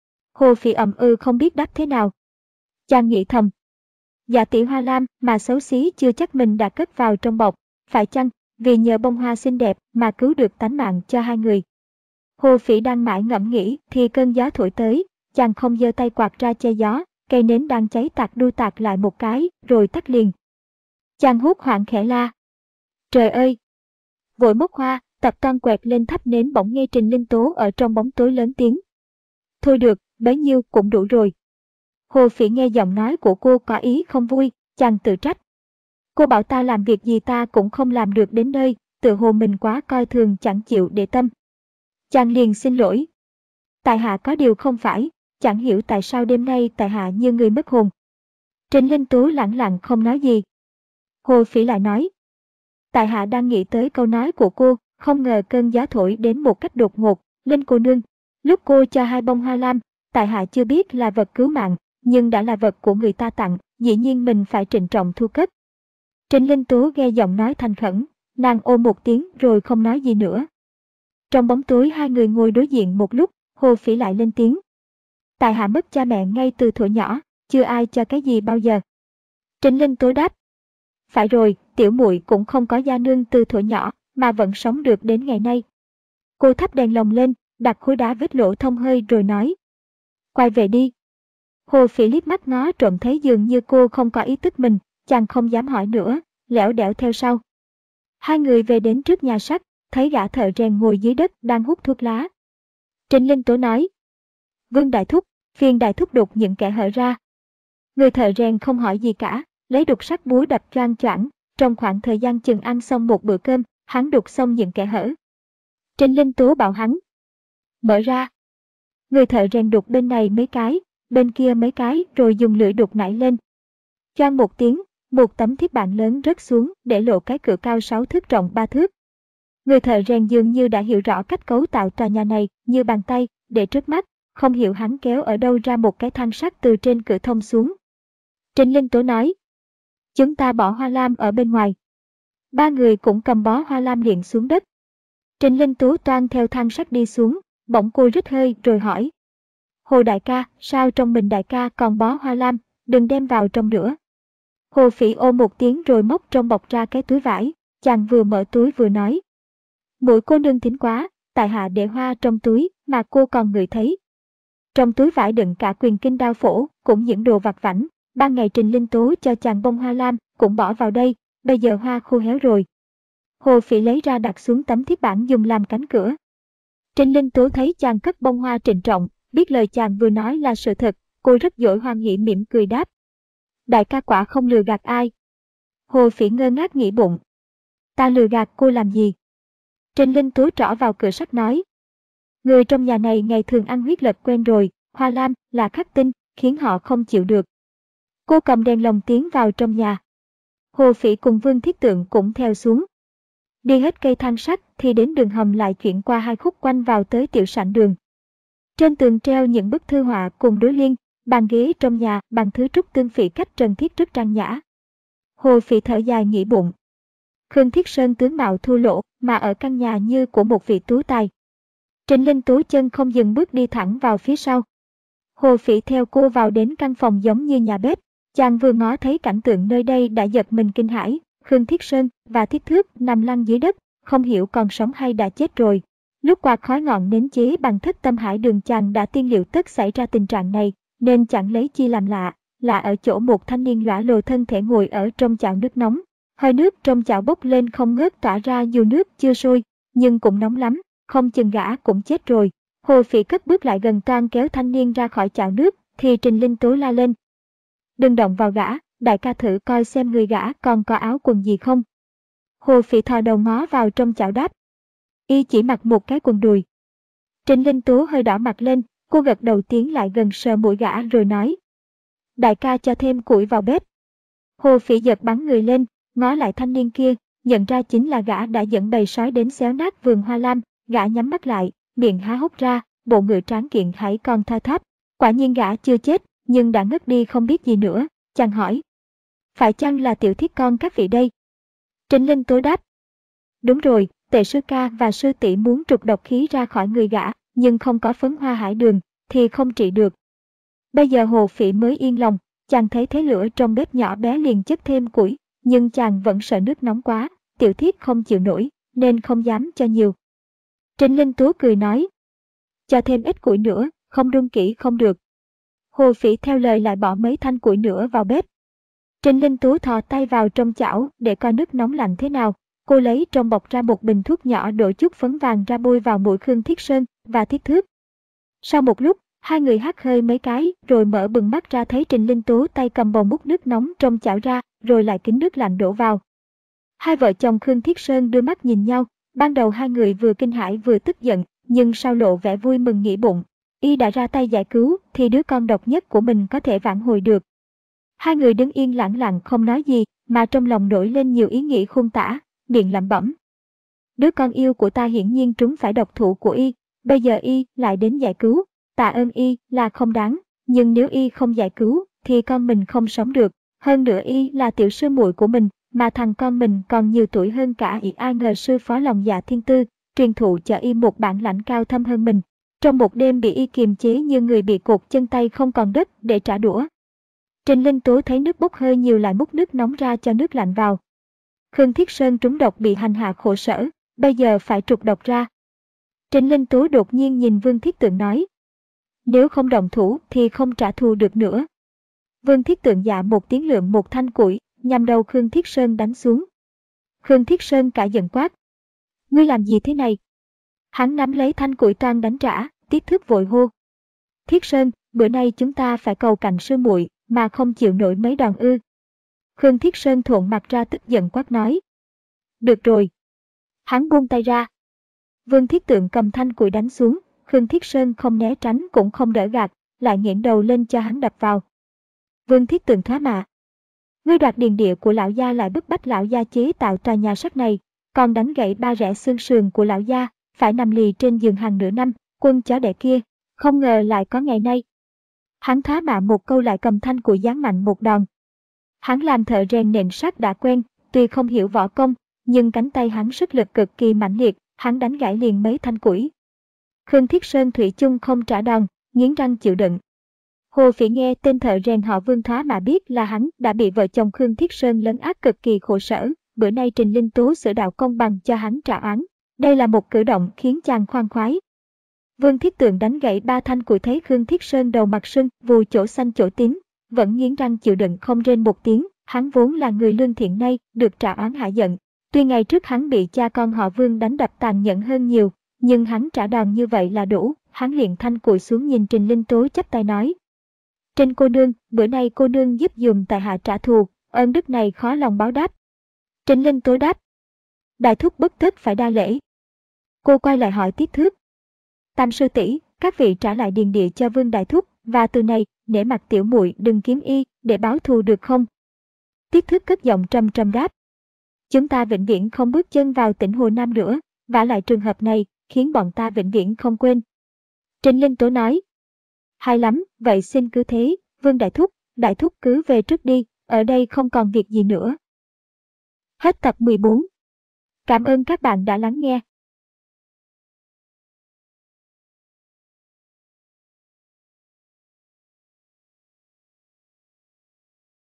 Hồ Phỉ ậm ừ không biết đáp thế nào. Chàng nghĩ thầm: dạ tỷ hoa lam mà xấu xí chưa chắc mình đã cất vào trong bọc, phải chăng vì nhờ bông hoa xinh đẹp mà cứu được tánh mạng cho hai người. Hồ Phỉ đang mãi ngẫm nghĩ thì cơn gió thổi tới, chàng không giơ tay quạt ra che gió, cây nến đang cháy tạc đu tạc lại một cái rồi tắt liền. Chàng hốt hoảng khẽ la: trời ơi! Vội móc hoa, tập toan quẹt lên thắp nến, bỗng nghe Trình Linh Tố ở trong bóng tối lớn tiếng: thôi được, bấy nhiêu cũng đủ rồi. Hồ Phỉ nghe giọng nói của cô có ý không vui, chàng tự trách: cô bảo ta làm việc gì ta cũng không làm được đến nơi, tự hồ mình quá coi thường chẳng chịu để tâm. Chàng liền xin lỗi: tại hạ có điều không phải, chẳng hiểu tại sao đêm nay tại hạ như người mất hồn. Trình Linh Tú lẳng lặng không nói gì. Hồ Phỉ lại nói: tại hạ đang nghĩ tới câu nói của cô, không ngờ cơn gió thổi đến một cách đột ngột. Linh cô nương, lúc cô cho hai bông hoa lam, tại hạ chưa biết là vật cứu mạng, nhưng đã là vật của người ta tặng, dĩ nhiên mình phải trịnh trọng thu cất. Trình Linh Tú nghe giọng nói thành khẩn, nàng ôm một tiếng rồi không nói gì nữa. Trong bóng tối hai người ngồi đối diện một lúc, Hồ Phỉ lại lên tiếng: tại hạ mất cha mẹ ngay từ thuở nhỏ, chưa ai cho cái gì bao giờ. Trình Linh Tú đáp: phải rồi, tiểu muội cũng không có gia nương từ thuở nhỏ mà vẫn sống được đến ngày nay. Cô thắp đèn lồng lên, đặt khối đá vết lỗ thông hơi rồi nói: quay về đi. Hồ Phỉ liếc mắt ngó trộm thấy dường như cô không có ý tức mình, chàng không dám hỏi nữa, lẻo đẻo theo sau. Hai người về đến trước nhà sắt, thấy gã thợ rèn ngồi dưới đất đang hút thuốc lá. Trình Linh Tố nói: Vương đại thúc, phiền đại thúc đục những kẻ hở ra. Người thợ rèn không hỏi gì cả, lấy đục sắt búa đập choang choảng. Trong khoảng thời gian chừng ăn xong một bữa cơm, hắn đục xong những kẻ hở. Trình Linh Tố bảo hắn: mở ra. Người thợ rèn đục bên này mấy cái, bên kia mấy cái rồi dùng lưỡi đục nảy lên. Choang một tiếng, một tấm thiết bản lớn rớt xuống để lộ cái cửa cao sáu thước rộng ba thước. Người thợ rèn dường như đã hiểu rõ cách cấu tạo tòa nhà này như bàn tay, để trước mắt, không hiểu hắn kéo ở đâu ra một cái thang sắt từ trên cửa thông xuống. Trình Linh Tố nói: chúng ta bỏ hoa lam ở bên ngoài. Ba người cũng cầm bó hoa lam liền xuống đất. Trịnh Linh Tú toan theo thang sắt đi xuống, bỗng cô rít hơi rồi hỏi. Hồ đại ca, sao trong mình đại ca còn bó hoa lam, đừng đem vào trong nữa. Hồ Phỉ ôm một tiếng rồi móc trong bọc ra cái túi vải, chàng vừa mở túi vừa nói. Mũi cô nương thính quá, tại hạ để hoa trong túi mà cô còn ngửi thấy. Trong túi vải đựng cả quyền kinh đao phổ, cũng những đồ vặt vãnh, ban ngày Trịnh Linh Tú cho chàng bông hoa lam, cũng bỏ vào đây, bây giờ hoa khô héo rồi. Hồ Phỉ lấy ra đặt xuống tấm thiết bản dùng làm cánh cửa. Trịnh Linh Tú thấy chàng cất bông hoa trịnh trọng, biết lời chàng vừa nói là sự thật, cô rất giỏi hoan hỉ mỉm cười đáp. Đại ca quả không lừa gạt ai. Hồ Phỉ ngơ ngác nghĩ bụng. Ta lừa gạt cô làm gì? Trịnh Linh Tú trỏ vào cửa sắt nói. Người trong nhà này ngày thường ăn huyết lật quen rồi, hoa lam là khắc tinh, khiến họ không chịu được. Cô cầm đèn lồng tiến vào trong nhà. Hồ Phỉ cùng Vương Thiết Tượng cũng theo xuống. Đi hết cây thang sắt thì đến đường hầm lại chuyển qua hai khúc quanh vào tới tiểu sảnh đường. Trên tường treo những bức thư họa cùng đối liên, bàn ghế trong nhà bằng thứ trúc tương phỉ cách trần thiết rất trang nhã. Hồ Phỉ thở dài nghĩ bụng. Khương Thiết Sơn tướng mạo thua lỗ mà ở căn nhà như của một vị tú tài. Trịnh Linh Tú chân không dừng bước đi thẳng vào phía sau. Hồ Phỉ theo cô vào đến căn phòng giống như nhà bếp. Chàng vừa ngó thấy cảnh tượng nơi đây đã giật mình kinh hãi. Khương Thiết Sơn và Thiết Thước nằm lăn dưới đất, không hiểu còn sống hay đã chết rồi. Lúc quạt khói ngọn nến chế bằng thất tâm hải đường chàng đã tiên liệu tất xảy ra tình trạng này, nên chẳng lấy chi làm lạ, là ở chỗ một thanh niên lõa lồ thân thể ngồi ở trong chảo nước nóng. Hơi nước trong chảo bốc lên không ngớt tỏa ra dù nước chưa sôi, nhưng cũng nóng lắm, không chừng gã cũng chết rồi. Hồ Phỉ cất bước lại gần toan kéo thanh niên ra khỏi chảo nước, thì Trịnh Linh Tú la lên. Đừng động vào gã, đại ca thử coi xem người gã còn có áo quần gì không. Hồ Phỉ thò đầu ngó vào trong chảo đáp. Y chỉ mặc một cái quần đùi. Trịnh Linh Tú hơi đỏ mặt lên, cô gật đầu tiến lại gần sờ mũi gã rồi nói. Đại ca cho thêm củi vào bếp. Hồ Phỉ giật bắn người lên, ngó lại thanh niên kia, nhận ra chính là gã đã dẫn bầy sói đến xéo nát vườn hoa lam. Gã nhắm mắt lại, miệng há hốc ra, bộ ngựa tráng kiện hãy còn thoi thóp. Quả nhiên gã chưa chết, nhưng đã ngất đi không biết gì nữa. Chàng hỏi. Phải chăng là tiểu thiết con các vị đây? Trịnh Linh Tú đáp. Đúng rồi, tệ sư ca và sư tỷ muốn trục độc khí ra khỏi người gã, nhưng không có phấn hoa hải đường, thì không trị được. Bây giờ Hồ Phỉ mới yên lòng, chàng thấy thế lửa trong bếp nhỏ bé liền chất thêm củi, nhưng chàng vẫn sợ nước nóng quá, tiểu thiết không chịu nổi, nên không dám cho nhiều. Trịnh Linh Tú cười nói. Cho thêm ít củi nữa, không đun kỹ không được. Hồ Phỉ theo lời lại bỏ mấy thanh củi nữa vào bếp. Trịnh Linh Tú thò tay vào trong chảo để coi nước nóng lạnh thế nào. Cô lấy trong bọc ra một bình thuốc nhỏ đổ chút phấn vàng ra bôi vào mũi Khương Thiết Sơn và Thiết Thước. Sau một lúc, hai người hắt hơi mấy cái rồi mở bừng mắt ra thấy Trịnh Linh Tú tay cầm bầu múc nước nóng trong chảo ra, rồi lại kính nước lạnh đổ vào. Hai vợ chồng Khương Thiết Sơn đưa mắt nhìn nhau, ban đầu hai người vừa kinh hãi vừa tức giận, nhưng sau lộ vẻ vui mừng nghĩ bụng. Y đã ra tay giải cứu thì đứa con độc nhất của mình có thể vãn hồi được. Hai người đứng yên lặng lặng không nói gì, mà trong lòng nổi lên nhiều ý nghĩ khôn tả, miệng lẩm bẩm. Đứa con yêu của ta hiển nhiên trúng phải độc thủ của Y, bây giờ Y lại đến giải cứu, tạ ơn Y là không đáng, nhưng nếu Y không giải cứu thì con mình không sống được, hơn nữa Y là tiểu sư muội của mình, mà thằng con mình còn nhiều tuổi hơn cả Y, ai ngờ sư phó lòng dạ thiên tư, truyền thụ cho Y một bản lãnh cao thâm hơn mình. Trong một đêm bị Y kiềm chế như người bị cột chân tay không còn đất để trả đũa. Trịnh Linh Tú thấy nước bốc hơi nhiều lại múc nước nóng ra cho nước lạnh vào. Khương Thiết Sơn trúng độc bị hành hạ khổ sở, bây giờ phải trục độc ra. Trịnh Linh Tú đột nhiên nhìn Vương Thiết Tượng nói. Nếu không động thủ thì không trả thù được nữa. Vương Thiết Tượng dạ một tiếng lượm một thanh củi, nhằm đầu Khương Thiết Sơn đánh xuống. Khương Thiết Sơn cả giận quát. Ngươi làm gì thế này? Hắn nắm lấy thanh củi toan đánh trả, Thiết Thước vội hô. Thiết Sơn, bữa nay chúng ta phải cầu cạnh sư muội mà không chịu nổi mấy đòn ư. Khương Thiết Sơn thuộn mặt ra tức giận quát nói. Được rồi. Hắn buông tay ra. Vương Thiết Tượng cầm thanh củi đánh xuống, Khương Thiết Sơn không né tránh cũng không đỡ gạt, lại nghiễng đầu lên cho hắn đập vào. Vương Thiết Tượng thoá mạ. Ngươi đoạt điền địa của lão gia lại bức bách lão gia chế tạo tòa nhà sắt này, còn đánh gãy ba rẽ xương sườn của lão gia, phải nằm lì trên giường hàng nửa năm, quân chó đẻ kia, không ngờ lại có ngày nay. Hắn thoá mạ một câu lại cầm thanh củi giáng mạnh một đòn. Hắn làm thợ rèn nện sắt đã quen, tuy không hiểu võ công, nhưng cánh tay hắn sức lực cực kỳ mãnh liệt, hắn đánh gãy liền mấy thanh củi. Khương Thiết Sơn thủy chung không trả đòn, nghiến răng chịu đựng. Hồ Phỉ nghe tên thợ rèn họ Vương thoá mà biết là hắn đã bị vợ chồng Khương Thiết Sơn lấn át cực kỳ khổ sở, bữa nay Trình Linh Tố sửa đạo công bằng cho hắn trả oán. Đây là một cử động khiến chàng khoan khoái. Vương Thiết Tượng đánh gãy ba thanh củi thấy Khương Thiết Sơn đầu mặt sưng, vù chỗ xanh chỗ tím, vẫn nghiến răng chịu đựng không rên một tiếng, hắn vốn là người lương thiện nay, được trả oán hạ giận. Tuy ngày trước hắn bị cha con họ Vương đánh đập tàn nhẫn hơn nhiều, nhưng hắn trả đòn như vậy là đủ, hắn liền thanh cùi xuống nhìn Trình Linh Tố chắp tay nói. Trình cô nương, bữa nay cô nương giúp dùm tại hạ trả thù, ơn đức này khó lòng báo đáp. Trình Linh Tố đáp. Đại thúc bất tất phải đa lễ. Cô quay lại hỏi Tiết Thước. Tam sư tỷ, các vị trả lại điền địa cho Vương đại thúc, và từ này, nể mặt tiểu muội đừng kiếm y, để báo thù được không? Tiết Thước cất giọng trầm trầm đáp. Chúng ta vĩnh viễn không bước chân vào tỉnh Hồ Nam nữa, vả lại trường hợp này, khiến bọn ta vĩnh viễn không quên. Trình Linh Tố nói. Hay lắm, vậy xin cứ thế, Vương đại thúc, đại thúc cứ về trước đi, ở đây không còn việc gì nữa. Hết tập mười bốn. Cảm ơn các bạn đã lắng nghe.